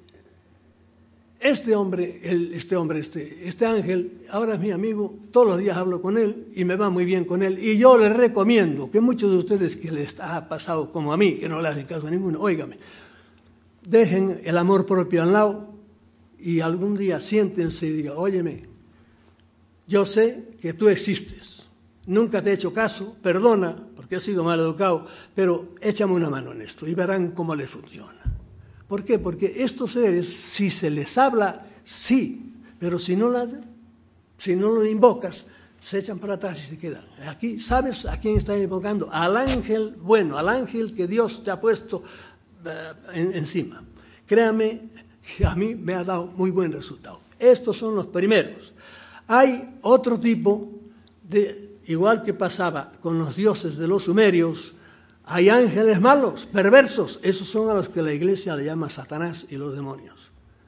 este hombre, el, este hombre, este, este ángel, ahora es mi amigo, todos los días hablo con él y me va muy bien con él. Y yo les recomiendo que muchos de ustedes que les ha pasado como a mí, que no le hacen caso a ninguno, óigame, dejen el amor propio al lado y algún día siéntense y digan, óyeme, yo sé que tú existes. Nunca te he hecho caso, perdona, porque he sido mal educado, pero échame una mano en esto y verán cómo les funciona. ¿Por qué? Porque estos seres, si se les habla, sí, pero si no, la, si no lo invocas, se echan para atrás y se quedan. Aquí, ¿sabes a quién está invocando? Al ángel bueno, al ángel que Dios te ha puesto uh, en, encima. Créame, que a mí me ha dado muy buen resultado. Estos son los primeros. Hay otro tipo de... Igual que pasaba con los dioses de los sumerios, hay ángeles malos, perversos. Esos son a los que la iglesia le llama Satanás y los demonios.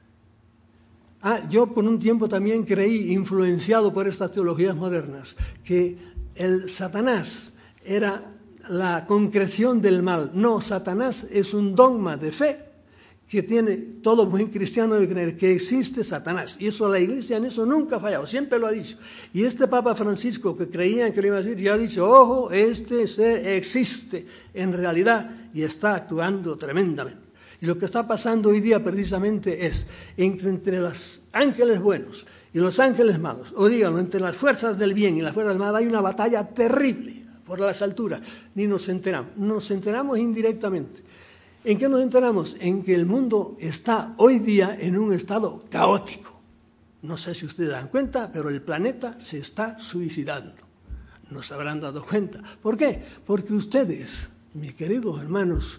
Ah, yo por un tiempo también creí, influenciado por estas teologías modernas, que el Satanás era la concreción del mal. No, Satanás es un dogma de fe que tiene todo buen cristiano de creer que existe Satanás. Y eso la iglesia en eso nunca ha fallado, siempre lo ha dicho. Y este Papa Francisco, que creían que lo iba a decir, ya ha dicho, ojo, este ser existe en realidad y está actuando tremendamente. Y lo que está pasando hoy día precisamente es entre, entre los ángeles buenos y los ángeles malos, o díganlo, entre las fuerzas del bien y las fuerzas del mal, hay una batalla terrible por las alturas. Ni nos enteramos, nos enteramos indirectamente. ¿En qué nos enteramos? En que el mundo está hoy día en un estado caótico. No sé si ustedes dan cuenta, pero el planeta se está suicidando. No se habrán dado cuenta. ¿Por qué? Porque ustedes, mis queridos hermanos,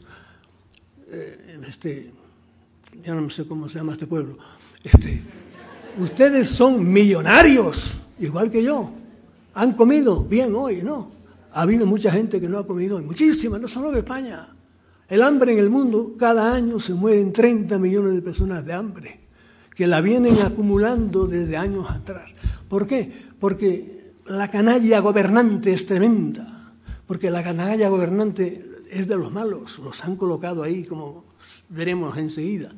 eh, este, ya no sé cómo se llama este pueblo, este, ustedes son millonarios, igual que yo. Han comido bien hoy, ¿no? Ha habido mucha gente que no ha comido hoy, muchísima, no solo de España. El hambre en el mundo, cada año se mueren treinta millones de personas de hambre, que la vienen acumulando desde años atrás. ¿Por qué? Porque la canalla gobernante es tremenda, porque la canalla gobernante es de los malos, los han colocado ahí, como veremos enseguida.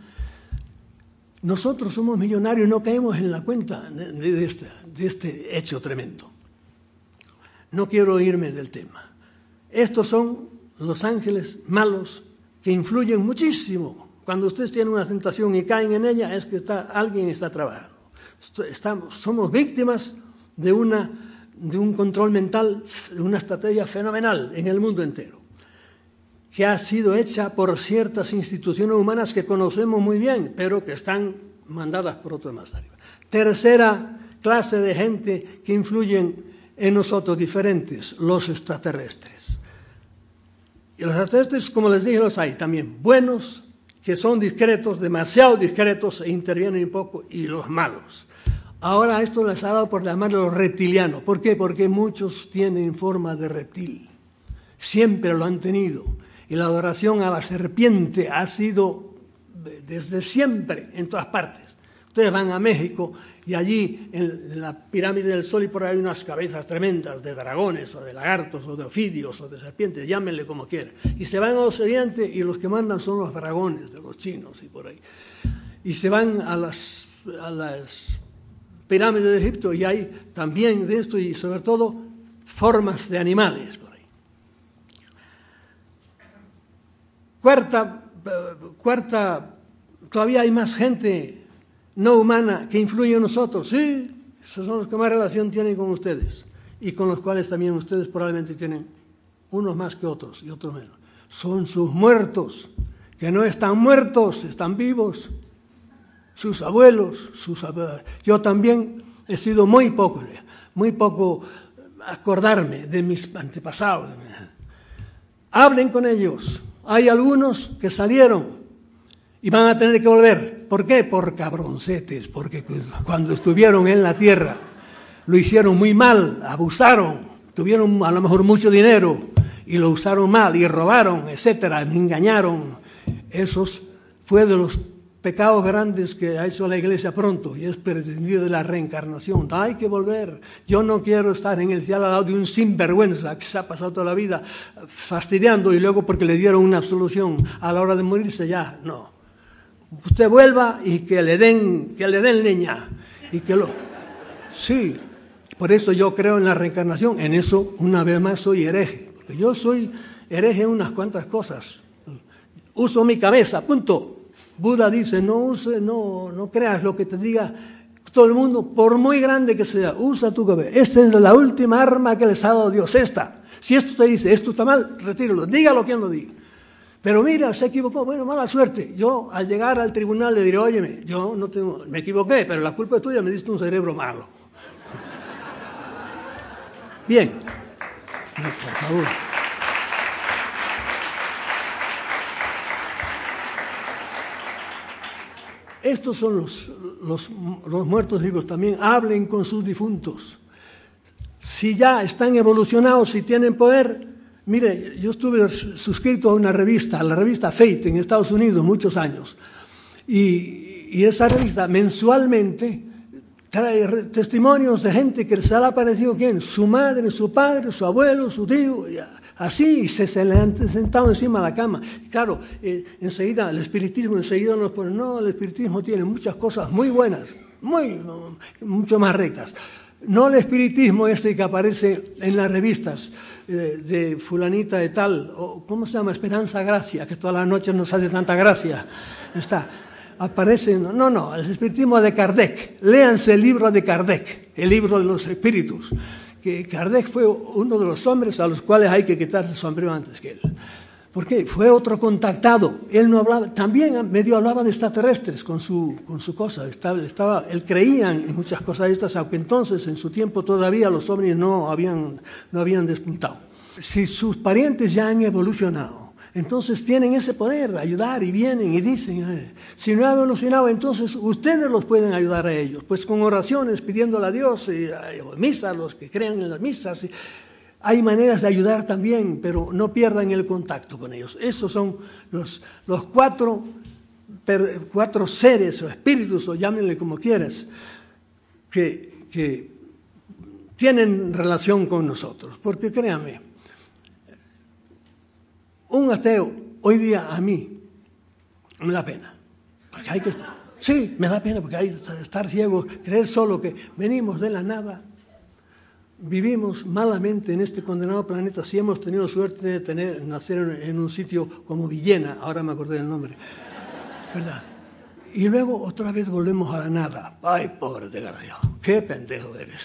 Nosotros somos millonarios y no caemos en la cuenta de, de, este, de este hecho tremendo. No quiero irme del tema. Estos son los ángeles malos que influyen muchísimo. Cuando ustedes tienen una tentación y caen en ella, es que está, alguien está trabajando. Estamos, somos víctimas de, una, de un control mental, de una estrategia fenomenal en el mundo entero, que ha sido hecha por ciertas instituciones humanas que conocemos muy bien, pero que están mandadas por otros más arriba. Tercera clase de gente que influyen en nosotros diferentes, los extraterrestres. Y los extraterrestres, como les dije, los hay también buenos, que son discretos, demasiado discretos e intervienen un poco, y los malos. Ahora esto les ha dado por llamarlos los reptilianos. ¿Por qué? Porque muchos tienen forma de reptil. Siempre lo han tenido. Y la adoración a la serpiente ha sido desde siempre en todas partes. Ustedes van a México y allí en la pirámide del Sol y por ahí hay unas cabezas tremendas de dragones o de lagartos o de ofidios o de serpientes, llámenle como quieran. Y se van a Occidente y los que mandan son los dragones de los chinos y por ahí. Y se van a las, a las pirámides de Egipto y hay también de esto y sobre todo formas de animales por ahí. Cuarta, cuarta, todavía hay más gente no humana que influye en nosotros. Sí, esos son los que más relación tienen con ustedes y con los cuales también ustedes probablemente tienen unos más que otros y otros menos. Son sus muertos, que no están muertos, están vivos. Sus abuelos, sus abuelos. Yo también he sido muy poco, muy poco acordarme de mis antepasados. Hablen con ellos. Hay algunos que salieron y van a tener que volver. ¿Por qué? Por cabroncetes, porque cuando estuvieron en la tierra lo hicieron muy mal, abusaron, tuvieron a lo mejor mucho dinero y lo usaron mal y robaron, etcétera, me engañaron. Esos fue de los pecados grandes que ha hecho la Iglesia pronto y es prescindir de la reencarnación. Hay que volver. Yo no quiero estar en el cielo al lado de un sinvergüenza que se ha pasado toda la vida fastidiando y luego porque le dieron una absolución a la hora de morirse ya, no. Usted vuelva y que le den, que le den leña y que lo. Sí, por eso yo creo en la reencarnación. En eso una vez más soy hereje, porque yo soy hereje en unas cuantas cosas. Uso mi cabeza, punto. Buda dice, no use, no, no creas lo que te diga todo el mundo, por muy grande que sea, usa tu cabeza. Esta es la última arma que les ha dado Dios, esta. Si esto te dice, esto está mal, retíralo, dígalo quien lo diga. Pero mira, se equivocó, bueno, mala suerte. Yo al llegar al tribunal le diré, óyeme, yo no tengo, me equivoqué, pero la culpa es tuya, me diste un cerebro malo. Bien, no, por favor. Estos son los, los, los muertos vivos también. Hablen con sus difuntos. Si ya están evolucionados, si tienen poder. Mire, yo estuve suscrito a una revista, a la revista Fate en Estados Unidos, muchos años. Y, y esa revista mensualmente trae testimonios de gente que se le ha aparecido, ¿quién? Su madre, su padre, su abuelo, su tío, y así, y se, se le han sentado encima de la cama. Claro, eh, enseguida, el espiritismo enseguida nos pone, no, el espiritismo tiene muchas cosas muy buenas, muy, mucho más rectas. No el espiritismo este que aparece en las revistas eh, de fulanita de tal, o ¿cómo se llama? Esperanza Gracia, que todas las noches nos hace tanta gracia. Está, aparece, no, no, el espiritismo de Kardec. Léanse el libro de Kardec, el libro de los espíritus. Que Kardec fue uno de los hombres a los cuales hay que quitarse el sombrero antes que él. ¿Por qué? Fue otro contactado. Él no hablaba, también medio hablaba de extraterrestres con su, con su cosa. Estaba, estaba, él creía en muchas cosas estas, aunque entonces en su tiempo todavía los ovnis no habían, no habían despuntado. Si sus parientes ya han evolucionado, entonces tienen ese poder de ayudar y vienen y dicen, eh, si no ha evolucionado, entonces ustedes los pueden ayudar a ellos, pues con oraciones, pidiéndole a Dios, y, y misas, los que crean en las misas. Y, hay maneras de ayudar también, pero no pierdan el contacto con ellos. Esos son los, los cuatro, per, cuatro seres o espíritus, o llámenle como quieras, que, que tienen relación con nosotros. Porque créanme, un ateo hoy día a mí me da pena, porque hay que estar, sí, me da pena porque hay que estar ciego, creer solo que venimos de la nada. vivimos malamente en este condenado planeta si hemos tenido suerte de tener, nacer en un sitio como Villena, ahora me acordé del nombre, ¿verdad? Y luego otra vez volvemos a la nada. Ay, pobre desgraciado, qué pendejo eres.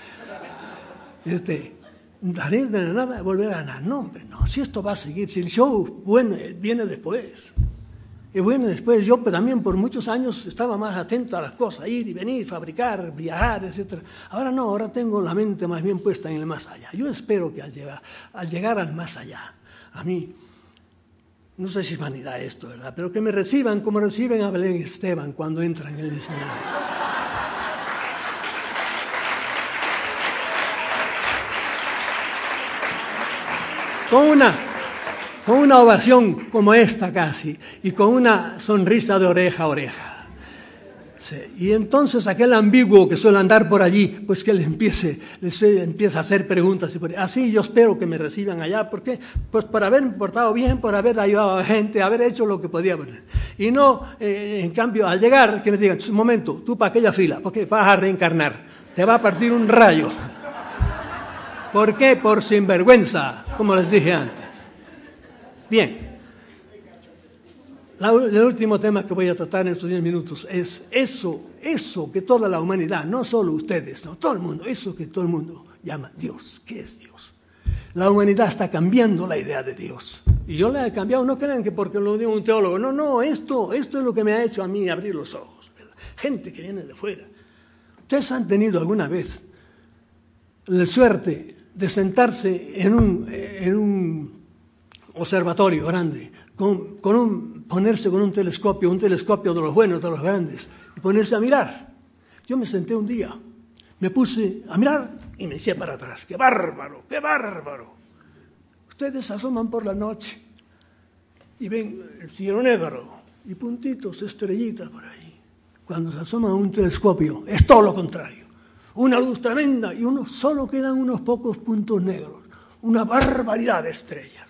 Este, salir de la nada y volver a la nada. No, hombre, no, si esto va a seguir, si el show bueno, viene después. Y bueno, después yo también por muchos años estaba más atento a las cosas, ir y venir, fabricar, viajar, etcétera. Ahora no, ahora tengo la mente más bien puesta en el más allá. Yo espero que al llegar, al llegar al más allá, a mí, no sé si es vanidad esto, ¿verdad? Pero que me reciban como reciben a Belén y Esteban cuando entran en el escenario. Con una... con una ovación como esta casi, y con una sonrisa de oreja a oreja. Sí. Y entonces aquel ambiguo que suele andar por allí, pues que le empiece, les empieza a hacer preguntas. Y por, así yo espero que me reciban allá. ¿Por qué? Pues por haberme portado bien, por haber ayudado a la gente, haber hecho lo que podía. Y no, eh, en cambio, al llegar, que me digan, un momento, tú para aquella fila, porque vas a reencarnar, te va a partir un rayo. ¿Por qué? Por sinvergüenza, como les dije antes. Bien, la, el último tema que voy a tratar en estos diez minutos es eso, eso que toda la humanidad, no solo ustedes, no, todo el mundo, eso que todo el mundo llama Dios. ¿Qué es Dios? La humanidad está cambiando la idea de Dios. Y yo la he cambiado, no crean que porque lo digo un teólogo, no, no, esto, esto es lo que me ha hecho a mí abrir los ojos. ¿Verdad? Gente que viene de fuera. ¿Ustedes han tenido alguna vez la suerte de sentarse en un... En un observatorio grande, con, con un, ponerse con un telescopio, un telescopio de los buenos, de los grandes, y ponerse a mirar? Yo me senté un día, me puse a mirar y me eché para atrás. ¡Qué bárbaro, qué bárbaro! Ustedes asoman por la noche y ven el cielo negro y puntitos, estrellitas por ahí. Cuando se asoma a un telescopio, es todo lo contrario. Una luz tremenda y uno, solo quedan unos pocos puntos negros. Una barbaridad de estrellas.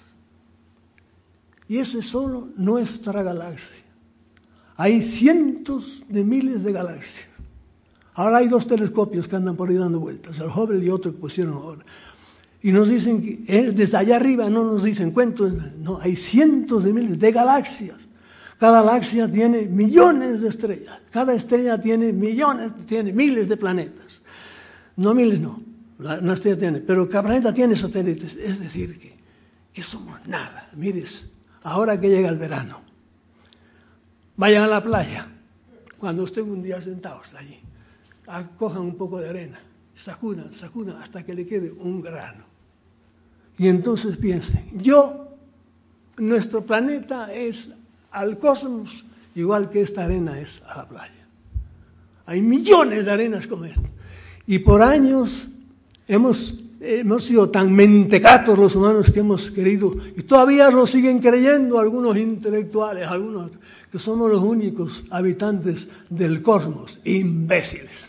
Y eso es solo nuestra galaxia. Hay cientos de miles de galaxias. Ahora hay dos telescopios que andan por ahí dando vueltas, el Hubble y otro que pusieron ahora. Y nos dicen que eh, desde allá arriba no nos dicen cuentos, no, hay cientos de miles de galaxias. Cada galaxia tiene millones de estrellas. Cada estrella tiene millones, tiene miles de planetas. No miles, no. La, una estrella tiene, pero cada planeta tiene satélites. Es decir, que, que somos nada. Mires. Ahora que llega el verano, vayan a la playa, cuando estén un día sentados allí, cojan un poco de arena, sacudan, sacudan hasta que le quede un grano. Y entonces piensen, yo, nuestro planeta es al cosmos igual que esta arena es a la playa. Hay millones de arenas como esta. Y por años hemos... Hemos sido tan mentecatos los humanos que hemos querido, y todavía lo siguen creyendo algunos intelectuales, algunos que somos los únicos habitantes del cosmos, imbéciles.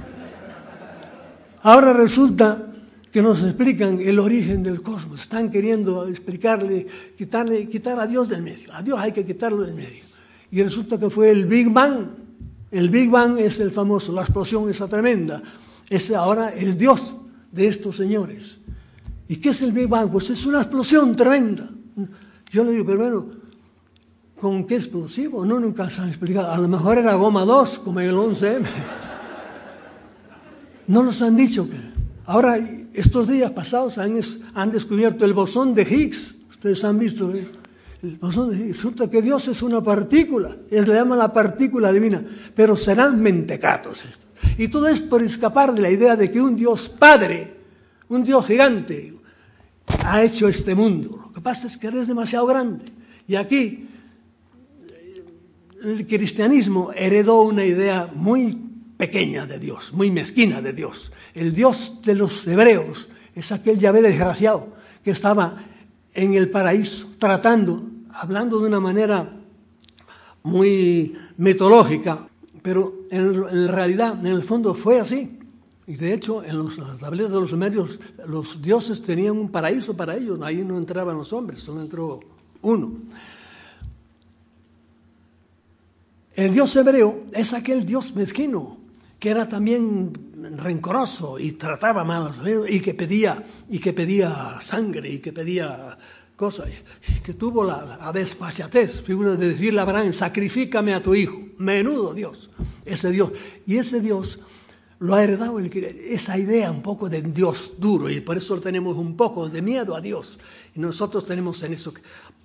Ahora resulta que nos explican el origen del cosmos, están queriendo explicarle, quitarle, quitar a Dios del medio, a Dios hay que quitarlo del medio. Y resulta que fue el Big Bang, el Big Bang es el famoso, la explosión esa tremenda, es ahora el Dios de estos señores. ¿Y qué es el Big Bang? Pues es una explosión tremenda. Yo le digo, pero bueno, ¿con qué explosivo? No, nunca se han explicado. A lo mejor era goma dos, como en el once eme. No nos han dicho que... Ahora, estos días pasados han, han descubierto el bosón de Higgs. Ustedes han visto, ¿eh? El bosón de Higgs. Resulta que Dios es una partícula. Es le llama la partícula divina. Pero serán mentecatos estos. Y todo es por escapar de la idea de que un Dios Padre, un Dios gigante, ha hecho este mundo. Lo que pasa es que Él es demasiado grande. Y aquí el cristianismo heredó una idea muy pequeña de Dios, muy mezquina de Dios. El Dios de los hebreos es aquel Yahvé desgraciado que estaba en el paraíso tratando, hablando de una manera muy mitológica, pero en, en realidad, en el fondo fue así. Y de hecho, en, los, en las tabletas de los sumerios, los dioses tenían un paraíso para ellos, ahí no entraban los hombres, solo entró uno. El Dios hebreo es aquel Dios mezquino, que era también rencoroso y trataba mal a los amigos y que pedía, y que pedía sangre y que pedía cosas, y que tuvo la, la desfachatez, figura de decirle a Abraham, sacrifícame a tu hijo. Menudo Dios, ese Dios. Y ese Dios lo ha heredado el, esa idea un poco de Dios duro, y por eso tenemos un poco de miedo a Dios. Y nosotros tenemos en eso que,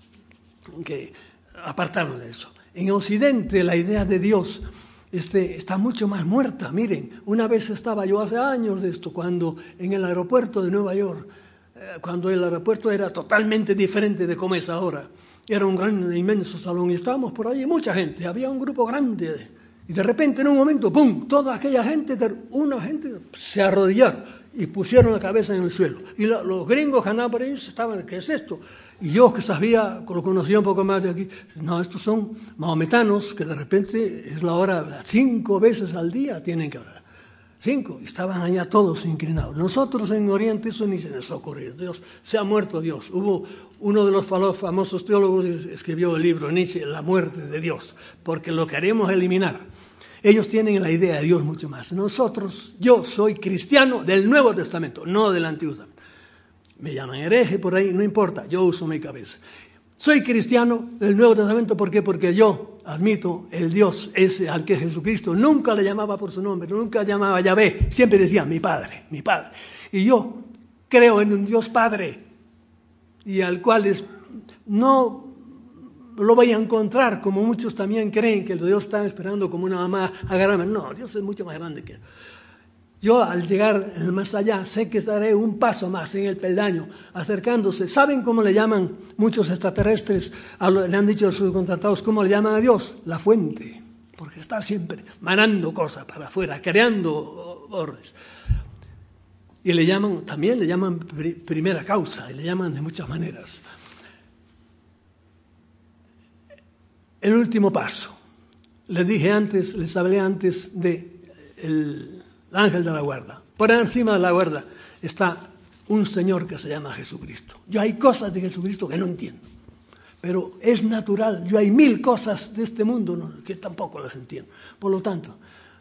que apartarnos de eso. En Occidente la idea de Dios este, está mucho más muerta. Miren, una vez estaba yo hace años de esto, cuando en el aeropuerto de Nueva York, eh, cuando el aeropuerto era totalmente diferente de como es ahora. Era un gran, inmenso salón y estábamos por allí, mucha gente, había un grupo grande de, y de repente en un momento, ¡pum!, toda aquella gente, una gente se arrodillaron y pusieron la cabeza en el suelo. Y lo, los gringos que andaban por ahí estaban, ¿qué es esto? Y yo que sabía, lo conocía un poco más de aquí, no, estos son mahometanos que de repente es la hora, cinco veces al día tienen que hablar. Cinco, y estaban allá todos inclinados. Nosotros en Oriente eso ni se nos ocurrió. Dios, se ha muerto Dios. Hubo uno de los famosos teólogos que escribió el libro Nietzsche, La muerte de Dios, porque lo queremos eliminar. Ellos tienen la idea de Dios mucho más. Nosotros, yo soy cristiano del Nuevo Testamento, no del Antiguo Testamento. Me llaman hereje por ahí, no importa, yo uso mi cabeza. Soy cristiano del Nuevo Testamento, ¿por qué? Porque yo admito el Dios ese al que Jesucristo nunca le llamaba por su nombre, nunca llamaba Yahvé, siempre decía mi Padre, mi Padre. Y yo creo en un Dios Padre, y al cual es, no lo voy a encontrar como muchos también creen que el Dios está esperando como una mamá agarrarme. No, Dios es mucho más grande que eso. Yo al llegar más allá sé que estaré un paso más en el peldaño, acercándose. ¿Saben cómo le llaman muchos extraterrestres? A lo, le han dicho a sus contratados, ¿cómo le llaman a Dios? La fuente, porque está siempre manando cosas para afuera, creando órdenes. Y le llaman, también le llaman primera causa, y le llaman de muchas maneras. El último paso. Les dije antes, les hablé antes de el ángel de la guarda. Por encima de la guarda está un Señor que se llama Jesucristo. Yo hay cosas de Jesucristo que no entiendo, pero es natural. Yo hay mil cosas de este mundo ¿no? que tampoco las entiendo. Por lo tanto,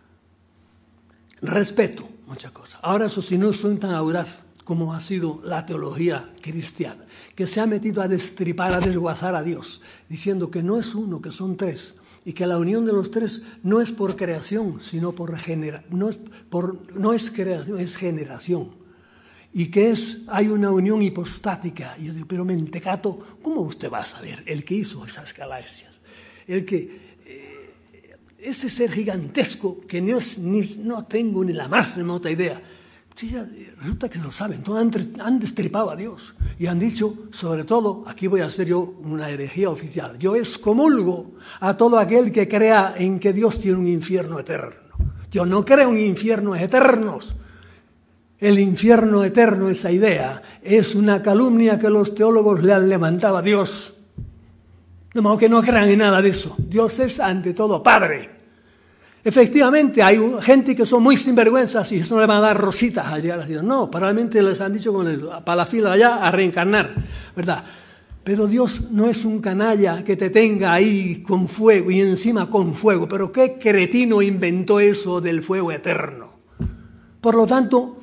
respeto muchas cosas. Ahora eso sí, no soy tan audaz como ha sido la teología cristiana, que se ha metido a destripar, a desguazar a Dios, diciendo que no es uno, que son tres. Y que la unión de los tres no es por creación, sino por generación, no es, por, no es creación, es generación. Y que es, hay una unión hipostática. Y yo digo, pero mentecato, ¿cómo usted va a saber? El que hizo esas galaxias, el que, eh, ese ser gigantesco que no, es, ni, no tengo ni la más remota idea. Sí, ya, resulta que lo saben, todos han, han destripado a Dios y han dicho, sobre todo, aquí voy a hacer yo una herejía oficial, yo excomulgo a todo aquel que crea en que Dios tiene un infierno eterno. Yo no creo en infiernos eternos. El infierno eterno, esa idea, es una calumnia que los teólogos le han levantado a Dios. De modo que no crean en nada de eso. Dios es ante todo Padre. Efectivamente, hay gente que son muy sinvergüenzas y eso no le van a dar rositas al llegar a Dios. No, probablemente les han dicho con el, para la fila allá a reencarnar, ¿verdad? Pero Dios no es un canalla que te tenga ahí con fuego y encima con fuego. Pero qué cretino inventó eso del fuego eterno. Por lo tanto,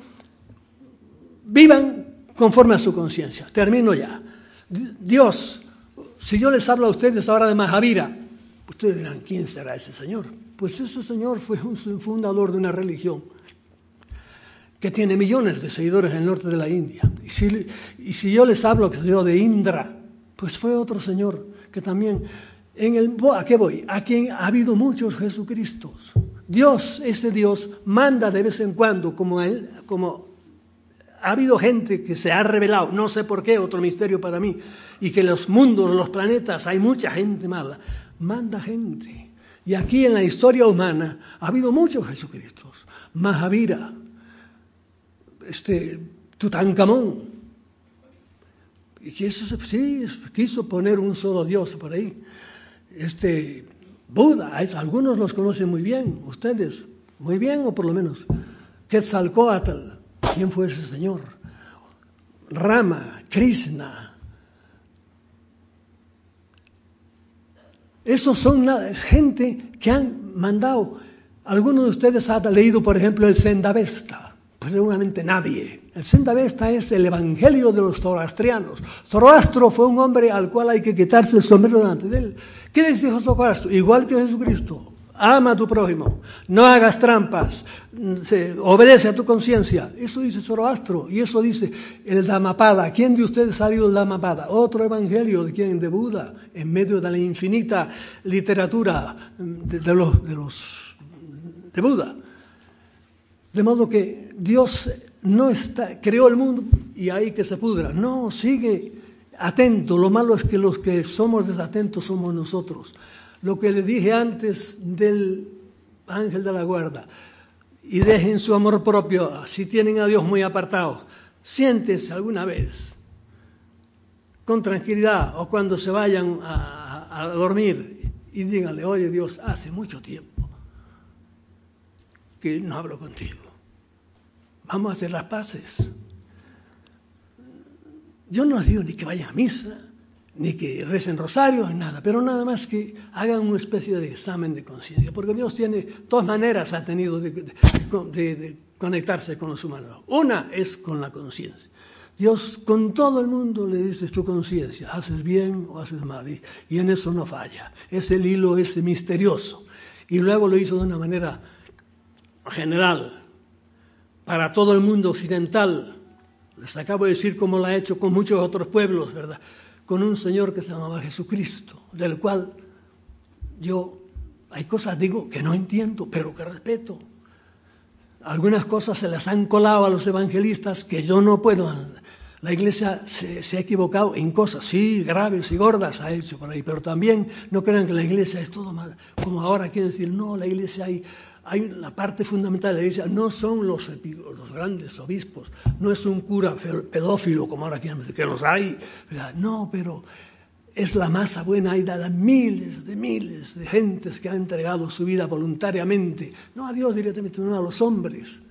vivan conforme a su conciencia. Termino ya. Dios, si yo les hablo a ustedes ahora de Mahavira, ustedes dirán, ¿quién será ese señor? Pues ese señor fue un fundador de una religión que tiene millones de seguidores en el norte de la India. Y si, y si yo les hablo que yo de Indra, pues fue otro señor que también, en el, ¿a qué voy? A quien ha habido muchos Jesucristos. Dios, ese Dios, manda de vez en cuando, como, él, como ha habido gente que se ha revelado, no sé por qué, otro misterio para mí, y que los mundos, los planetas, hay mucha gente mala, manda gente. Y aquí en la historia humana ha habido muchos Jesucristos. Mahavira, este, Tutankamón. Y quiso, sí, quiso poner un solo Dios por ahí. Este, Buda, es, algunos los conocen muy bien, ustedes, muy bien o por lo menos. Quetzalcóatl, ¿quién fue ese señor? Rama, Krishna. Esos son la gente que han mandado Algunos de ustedes han leído, por ejemplo, el Zendavesta. Pues seguramente nadie. El Zendavesta es el evangelio de los zoroastrianos. Zoroastro fue un hombre al cual hay que quitarse el sombrero delante de él. ¿Qué les dijo Zoroastro? Igual que Jesucristo. Ama a tu prójimo, no hagas trampas, se, obedece a tu conciencia. Eso dice Zoroastro, y eso dice el Dhammapada. ¿Quién de ustedes ha leído el Dhammapada? Otro evangelio de quién, de Buda, en medio de la infinita literatura de, de, los, de los de Buda. De modo que Dios no está, creó el mundo y ahí que se pudra. No, sigue atento. Lo malo es que los que somos desatentos somos nosotros. Lo que le dije antes del ángel de la guarda, y dejen su amor propio, si tienen a Dios muy apartados, siéntense alguna vez con tranquilidad o cuando se vayan a, a, a dormir y díganle, oye Dios, hace mucho tiempo que no hablo contigo, vamos a hacer las paces. Yo no les digo ni que vayan a misa, ni que recen rosarios, ni nada, pero nada más que hagan una especie de examen de conciencia, porque Dios tiene dos maneras, ha tenido de, de, de, de conectarse con los humanos. Una es con la conciencia. Dios con todo el mundo le dice tu conciencia, haces bien o haces mal, y, y en eso no falla. Es el hilo ese misterioso. Y luego lo hizo de una manera general, para todo el mundo occidental. Les acabo de decir cómo lo ha hecho con muchos otros pueblos, ¿verdad? Con un Señor que se llamaba Jesucristo, del cual yo, hay cosas, digo, que no entiendo, pero que respeto. Algunas cosas se las han colado a los evangelistas que yo no puedo. La Iglesia se, se ha equivocado en cosas, sí, graves y gordas ha hecho por ahí, pero también no crean que la Iglesia es todo mal. Como ahora quieren decir, no, la Iglesia hay... Hay la parte fundamental de la Iglesia, no son los, los grandes obispos, no es un cura pedófilo como ahora quieren decir que los hay, ¿verdad? No, pero es la masa buena, hay de miles de miles de gentes que han entregado su vida voluntariamente, no a Dios directamente, no a los hombres,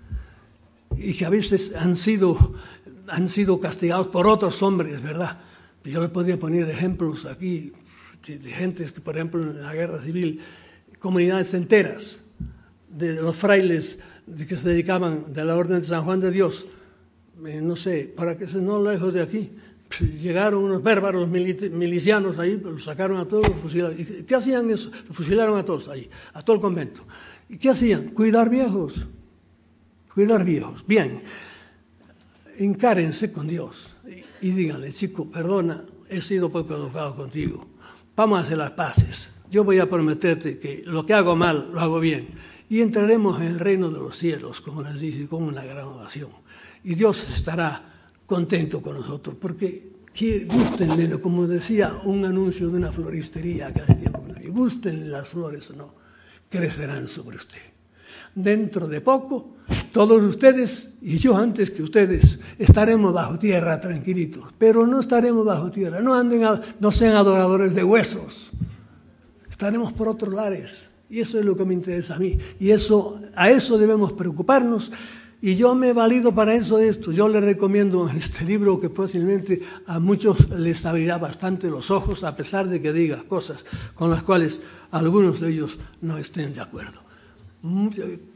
y que a veces han sido, han sido castigados por otros hombres, ¿verdad? Yo les podría poner ejemplos aquí de, de gentes que, por ejemplo, en la guerra civil, comunidades enteras, de los frailes de que se dedicaban de la Orden de San Juan de Dios, eh, no sé, para que se no lejos de aquí, llegaron unos bárbaros milicianos ahí, los sacaron a todos, los fusilaron. ¿Y qué hacían eso? Los fusilaron a todos ahí, a todo el convento. ¿Y qué hacían? Cuidar viejos, cuidar viejos. Bien, encárense con Dios y, y díganle, chico, perdona, he sido poco educado contigo, vamos a hacer las paces. Yo voy a prometerte que lo que hago mal, lo hago bien. Y entraremos en el reino de los cielos, como les dije, con una gran ovación. Y Dios estará contento con nosotros, porque gústenle, como decía un anuncio de una floristería que hace tiempo que no vi, gústenle las flores o no, crecerán sobre usted. Dentro de poco, todos ustedes, y yo antes que ustedes, estaremos bajo tierra tranquilitos, pero no estaremos bajo tierra, no, anden a, no sean adoradores de huesos, estaremos por otros lares. Y eso es lo que me interesa a mí. Y eso, a eso debemos preocuparnos. Y yo me he valido para eso de esto. Yo les recomiendo este libro que fácilmente a muchos les abrirá bastante los ojos, a pesar de que diga cosas con las cuales algunos de ellos no estén de acuerdo.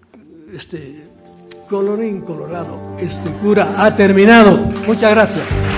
Este, colorín colorado, este cura ha terminado. Muchas gracias.